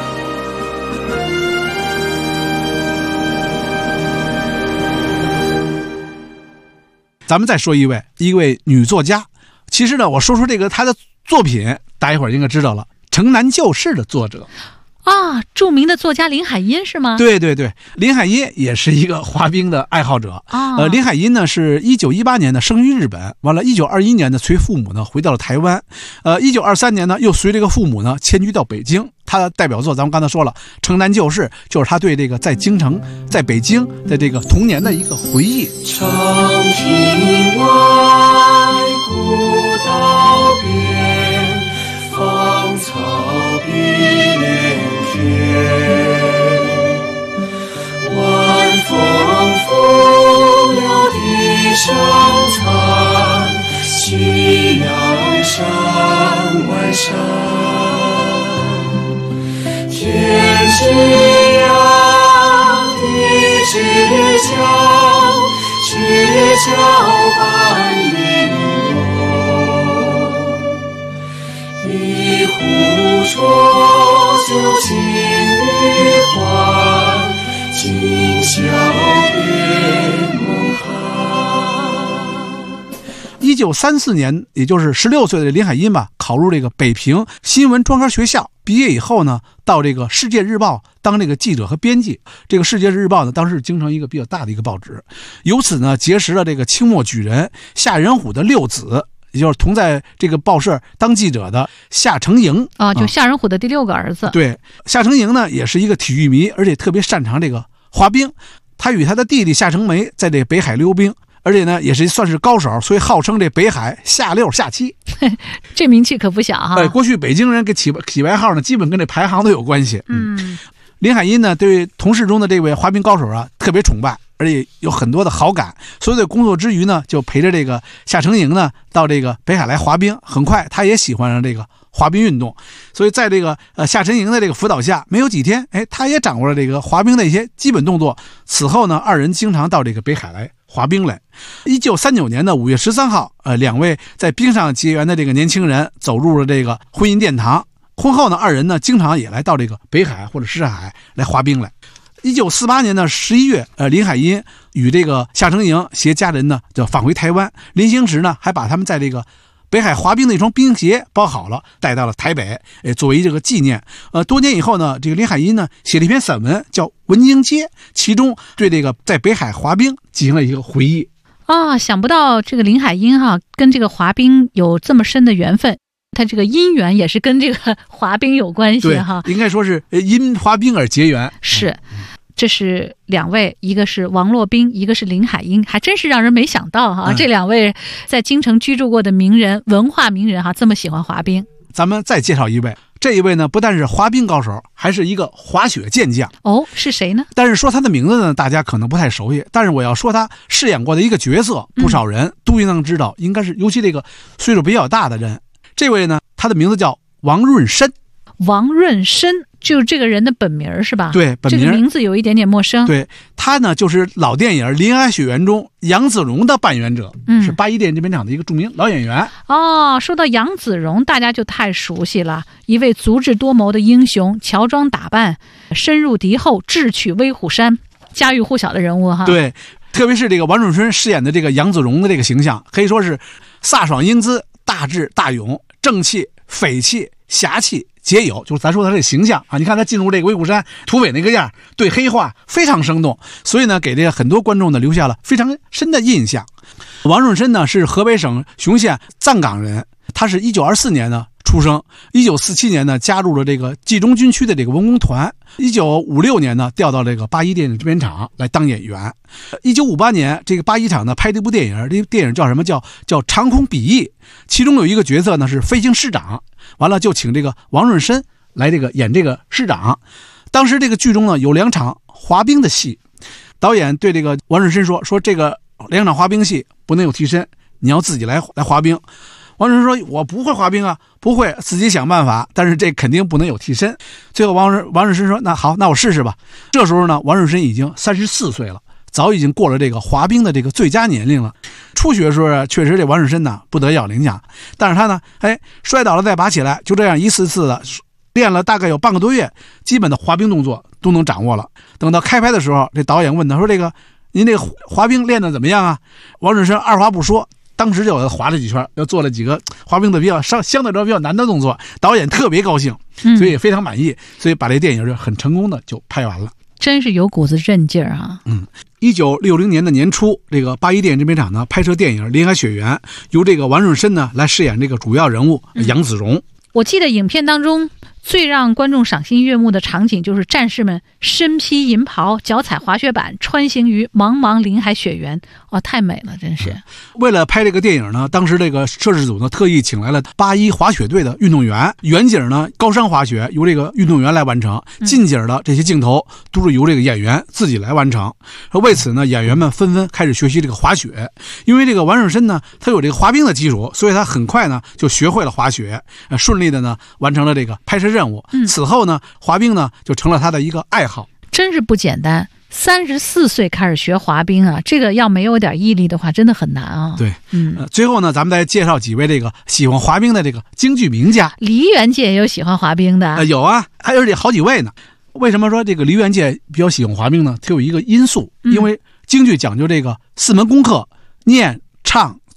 咱们再说一位一位女作家，其实呢，我说出这个她的作品，大家一会儿应该知道了，《城南旧事》的作者啊，著名的作家林海音是吗？ 对对对，林海音也是一个滑冰的爱好者啊。呃，林海音呢是一九一八年呢生于日本，完了，一九二一年呢随父母呢回到了台湾，呃，一九二三年呢又随这个父母呢迁居到北京。他的代表作咱们刚才说了，《城南旧事》，就是他对这个在京城、在北京的这个童年的一个回忆。 长亭外，古道边，芳草碧连天。晚风拂柳笛声残，夕阳山外山。天之阳，地之角，知交半零落。一壶浊酒尽余欢，今宵别梦寒。 一九三四年，也就是十六岁的林海音吧，考入这个北平新闻专科学校。毕业以后呢，到这个《世界日报》当这个记者和编辑。这个《世界日报》呢，当时京城一个比较大的一个报纸，由此呢，结识了这个清末举人夏仁虎的六子，也就是同在这个报社当记者的夏承营啊，就夏仁虎的第六个儿子。 啊、对，夏承营呢，也是一个体育迷，而且特别擅长这个滑冰。他与他的弟弟夏承梅在这北海溜冰。而且呢，也是算是高手，所以号称这北海夏六夏七， 这名气可不小哈。 对，过去北京人给起起外号呢，基本跟这排行都有关系。 嗯， 林海音呢，对同事中的这位滑冰高手啊，特别崇拜，而且有很多的好感，所以在工作之余呢，就陪着这个夏承营呢，到这个北海来滑冰。很快，他也喜欢上这个滑冰运动，所以在这个呃夏承营的这个辅导下，没有几天，哎，他也掌握了这个滑冰的一些基本动作。此后呢，二人经常到这个北海来滑冰来。一九三九年的五月十三号，呃，两位在冰上结缘的这个年轻人走入了这个婚姻殿堂。婚后呢，二人呢经常也来到这个北海或者什海来滑冰来。一九四八年的十一月，呃，林海音与这个夏承营携家人呢就返回台湾，临行时呢还把他们在这个北海滑冰的一双冰鞋包好了，带到了台北，哎，作为这个纪念。呃，多年以后呢，这个林海音呢写了一篇散文叫《文英街》，其中对这个在北海滑冰进行了一个回忆。 啊，想不到这个林海音哈跟这个滑冰有这么深的缘分，他这个姻缘也是跟这个滑冰有关系哈。 应该说是因滑冰而结缘。 是。这是两位，一个是王洛宾，一个是林海音，还真是让人没想到哈、嗯，这两位在京城居住过的名人，文化名人哈，这么喜欢滑冰。 咱们再介绍一位，这一位呢，不但是滑冰高手，还是一个滑雪健将。 哦，是谁呢？ 但是说他的名字呢，大家可能不太熟悉。但是我要说他饰演过的一个角色，不少人都应当知道，嗯、应该是尤其这个岁数比较大的人。这位呢，他的名字叫王润生。 王润生就是这个人的本名是吧？ 对，本名。 这个名字有一点点陌生。 对，他呢就是老电影《林海雪原》中杨子荣的扮演者，嗯、是八一电影制片厂的一个著名老演员。 哦，说到杨子荣，大家就太熟悉了，一位足智多谋的英雄，乔装打扮，深入敌后，智取威虎山，家喻户晓的人物哈。 对，特别是这个王润生饰演的这个杨子荣的这个形象，可以说是飒爽英姿、大智大勇、正气、匪气、侠气皆有，就是咱说他这形象啊，你看他进入这个威虎山土匪那个样，对黑话非常生动，所以呢，给这个很多观众呢留下了非常深的印象。王润生呢是河北省雄县藏岗人，他是一九二四年呢出生，一九四七年呢加入了这个冀中军区的这个文工团，一九五六年呢调到这个八一电影制片厂来当演员。一九五八年，这个八一厂呢拍这部电影，这部电影叫什么？叫叫长空笔翼，其中有一个角色呢是飞行师长。完了就请这个王润生来这个演这个师长。当时这个剧中呢有两场滑冰的戏，导演对这个王润生说说这个两场滑冰戏不能有替身，你要自己来来滑冰。王润生说我不会滑冰啊，不会，自己想办法，但是这肯定不能有替身。最后王润王润生说那好，那我试试吧。这时候呢王润生已经三十四岁了，早已经过了这个滑冰的这个最佳年龄了。初学的时候确实这王润生呢不得要领奖，但是他呢哎摔倒了再拔起来，就这样一次次的练了大概有半个多月，基本的滑冰动作都能掌握了。等到开拍的时候，这导演问他说这个您这个滑冰练得怎么样啊？王润生二话不说，当时就滑了几圈，又做了几个滑冰的比较相相对来说比较难的动作，导演特别高兴，所以也非常满意，所以把这电影就很成功的就拍完了。 真是有股子韧劲儿啊！ 嗯，一九六零年的年初，这个八一电影制片厂呢拍摄电影《林海雪原》，由这个王润生呢来饰演这个主要人物、嗯、杨子荣。 我记得影片当中最让观众赏心悦目的场景就是战士们身披银袍，脚踩滑雪板，穿行于茫茫林海雪原，哇，太美了，真是。 为了拍这个电影呢，当时这个摄制组呢特意请来了八一滑雪队的运动员，远景呢高山滑雪由这个运动员来完成，近景的这些镜头都是由这个演员自己来完成。为此呢，演员们纷纷开始学习这个滑雪，因为这个王润生呢他有这个滑冰的基础，所以他很快呢就学会了滑雪，呃、顺利的呢完成了这个拍摄任务。嗯、此后呢，滑冰呢就成了他的一个爱好， 真是不简单。三十四岁开始学滑冰啊，这个要没有点毅力的话，真的很难啊。 对，嗯、呃，最后呢，咱们再介绍几位这个喜欢滑冰的这个京剧名家。 梨园界也有喜欢滑冰的， 呃，有啊，还有这好几位呢。为什么说这个梨园界比较喜欢滑冰呢？它有一个因素，因为京剧讲究这个四门功课：念、唱、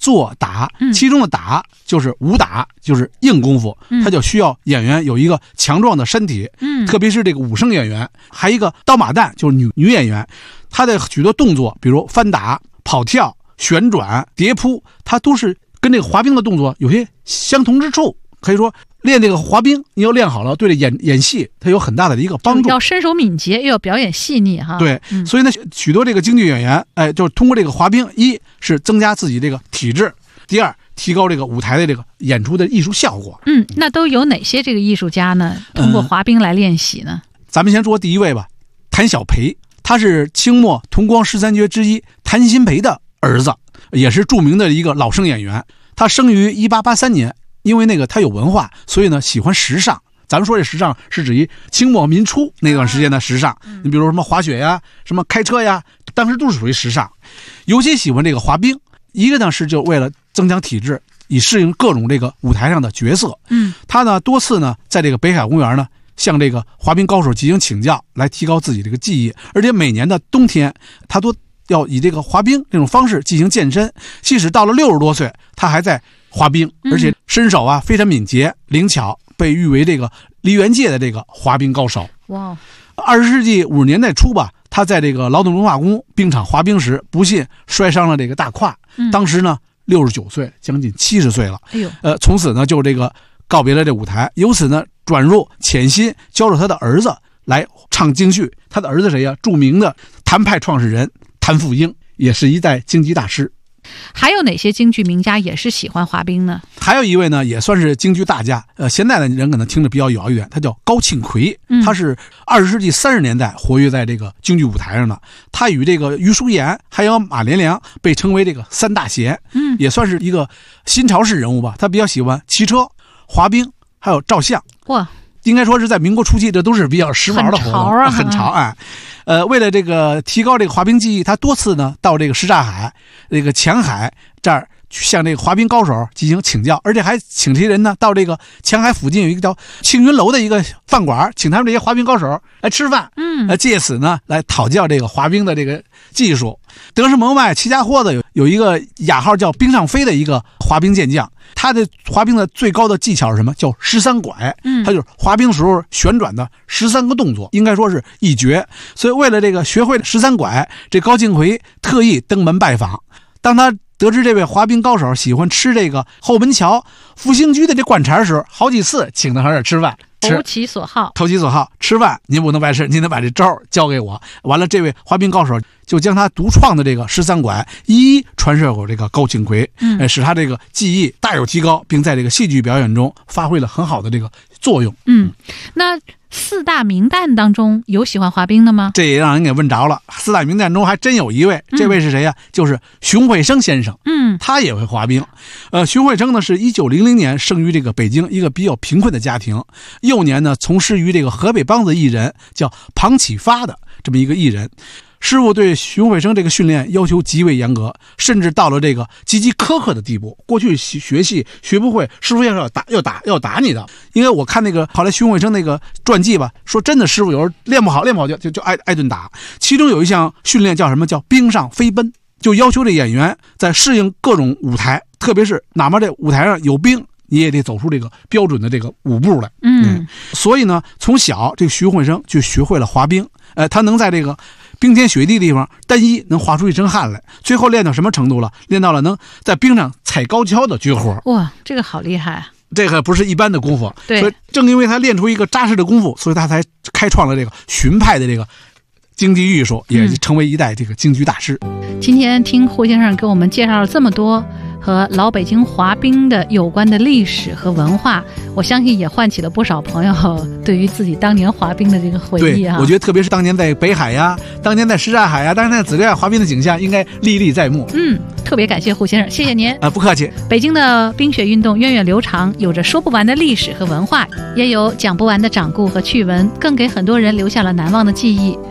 做、打，其中的打就是武打，就是硬功夫，它就需要演员有一个强壮的身体，嗯，特别是这个武生演员，还有一个刀马旦，就是女女演员，她的许多动作，比如翻打、跑跳、旋转、叠扑，它都是跟这个滑冰的动作有些相同之处。可以说练这个滑冰，你要练好了，对这演演戏它有很大的一个帮助。 要身手敏捷，又要表演细腻哈。 对，嗯、所以呢，许多这个京剧演员，哎，就是通过这个滑冰，一是增加自己这个体质，第二提高这个舞台的这个演出的艺术效果。 嗯，那都有哪些这个艺术家呢？通过滑冰来练习呢？ 嗯、咱们先说第一位吧，谭小培，他是清末同光十三绝之一谭鑫培的儿子，也是著名的一个老生演员。他生于一八八三年。因为那个他有文化，所以呢喜欢时尚。咱们说这时尚是指于清末民初那段时间的时尚，你比如什么滑雪呀、什么开车呀，当时都是属于时尚。尤其喜欢这个滑冰，一个呢是就为了增强体质，以适应各种这个舞台上的角色。嗯，他呢多次呢在这个北海公园呢向这个滑冰高手进行请教，来提高自己这个技艺。而且每年的冬天，他都要以这个滑冰这种方式进行健身。即使到了六十多岁，他还在滑冰，而且身手啊非常敏捷灵巧，被誉为这个梨园界的这个滑冰高手。哇！二十世纪五十年代初吧，他在这个劳动文化宫冰场滑冰时，不幸摔伤了这个大胯，嗯、当时呢六十九岁，将近七十岁了。哎呦，呃，从此呢就这个告别了这舞台，由此呢转入潜心教授他的儿子来唱京剧。他的儿子谁呀？著名的谭派创始人谭富英，也是一代京剧大师。 还有哪些京剧名家也是喜欢滑冰呢？ 还有一位呢，也算是京剧大家，呃，现在的人可能听着比较遥远，他叫高庆奎，嗯、他是二十世纪三十年代活跃在这个京剧舞台上的。他与这个余淑妍还有马连良被称为这个三大贤，嗯，也算是一个新潮式人物吧。他比较喜欢骑车、滑冰，还有照相。哇！应该说是在民国初期，这都是比较时髦的活动，很潮啊，很潮哎。呃，为了这个提高这个滑冰技艺，他多次呢到这个什刹海、这个强海这儿向这个滑冰高手进行请教，而且还请这些人呢到这个强海附近有一个叫庆云楼的一个饭馆，请他们这些滑冰高手来吃饭，嗯，呃，借此呢来讨教这个滑冰的这个技术。德胜门外齐家伙子有有一个雅号叫冰上飞的一个滑冰健将，他的滑冰的最高的技巧是什么？叫十三拐，嗯，他就是滑冰时候旋转的十三个动作，应该说是一绝。所以为了这个学会十三拐，这高庆奎特意登门拜访。当他得知这位滑冰高手喜欢吃这个后门桥复兴居的这灌肠时，好几次请他这儿吃饭。 投其所好， 投其所好，吃饭您不能白吃，您得把这招交给我。完了，这位滑冰高手就将他独创的这个十三拐一一传授给这个高庆奎，嗯，使他这个技艺大有提高，并在这个戏剧表演中发挥了很好的这个作用。 嗯，那四大名旦当中有喜欢滑冰的吗？ 这也让人给问着了。四大名旦中还真有一位，这位是谁呀？嗯、就是熊慧生先生。嗯，他也会滑冰。呃，熊慧生呢是一九零零年生于这个北京一个比较贫困的家庭，幼年呢从事于这个河北梆子艺人叫庞启发的这么一个艺人。师傅对熊慧生这个训练要求极为严格，甚至到了这个极其苛刻的地步。过去学戏学不会，师傅要打要打要打你的。因为我看那个后来熊慧生那个传记吧，说真的师傅有时候练不好练不好就就就挨挨顿打。其中有一项训练叫什么？叫冰上飞奔，就要求这演员在适应各种舞台，特别是哪怕这舞台上有冰，你也得走出这个标准的这个舞步来。嗯，嗯所以呢，从小这个徐慧生就学会了滑冰。呃，他能在这个冰天雪地的地方单一能滑出一身汗来，最后练到什么程度了？练到了能在冰上踩高跷的绝活。 哇，这个好厉害啊！ 这个不是一般的功夫。 对， 所以正因为他练出一个扎实的功夫，所以他才开创了这个荀派的这个京剧艺术，也成为一代这个京剧大师。 嗯、今天听胡先生给我们介绍了这么多和老北京滑冰的有关的历史和文化，我相信也唤起了不少朋友对于自己当年滑冰的这个回忆啊。 对，我觉得特别是当年在北海呀，当年在什刹海呀，当年在紫菱海滑冰的景象，应该历历在目。 嗯，特别感谢胡先生，谢谢您。 啊，不客气。 北京的冰雪运动源远流长，有着说不完的历史和文化，也有讲不完的掌故和趣闻，更给很多人留下了难忘的记忆。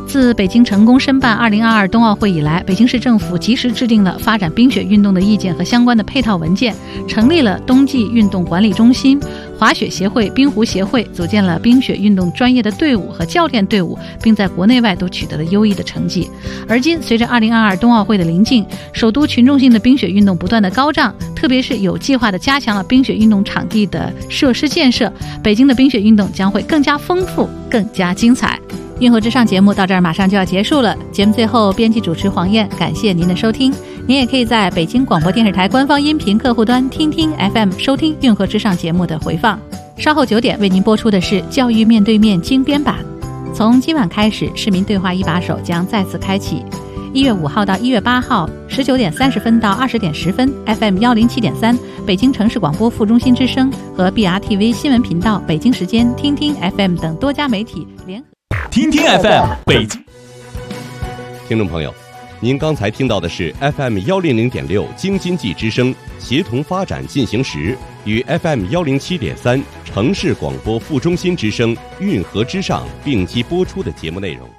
自北京成功申办二零二二冬奥会以来，北京市政府及时制定了发展冰雪运动的意见和相关的配套文件，成立了冬季运动管理中心、滑雪协会、冰壶协会，组建了冰雪运动专业的队伍和教练队伍，并在国内外都取得了优异的成绩。而今，随着二零二二冬奥会的临近，首都群众性的冰雪运动不断的高涨，特别是有计划的加强了冰雪运动场地的设施建设，北京的冰雪运动将会更加丰富、更加精彩。运河之上节目到这儿马上就要结束了，节目最后，编辑主持黄燕，感谢您的收听。您也可以在北京广播电视台官方音频客户端听听 F M 收听运河之上节目的回放。稍后九点为您播出的是教育面对面精编版。从今晚开始，市民对话一把手将再次开启。一月五号到一月八号，十九点三十分到二十点十分 ，F M 幺零七点三，北京城市广播副中心之声和 B R T V 新闻频道、北京时间、听听 F M 等多家媒体联合。 听听 F M 北京。 听众朋友，您刚才听到的是 F M 幺零零点六京津冀之声协同发展进行时与 F M 幺零七点三城市广播副中心之声运河之上并机播出的节目内容。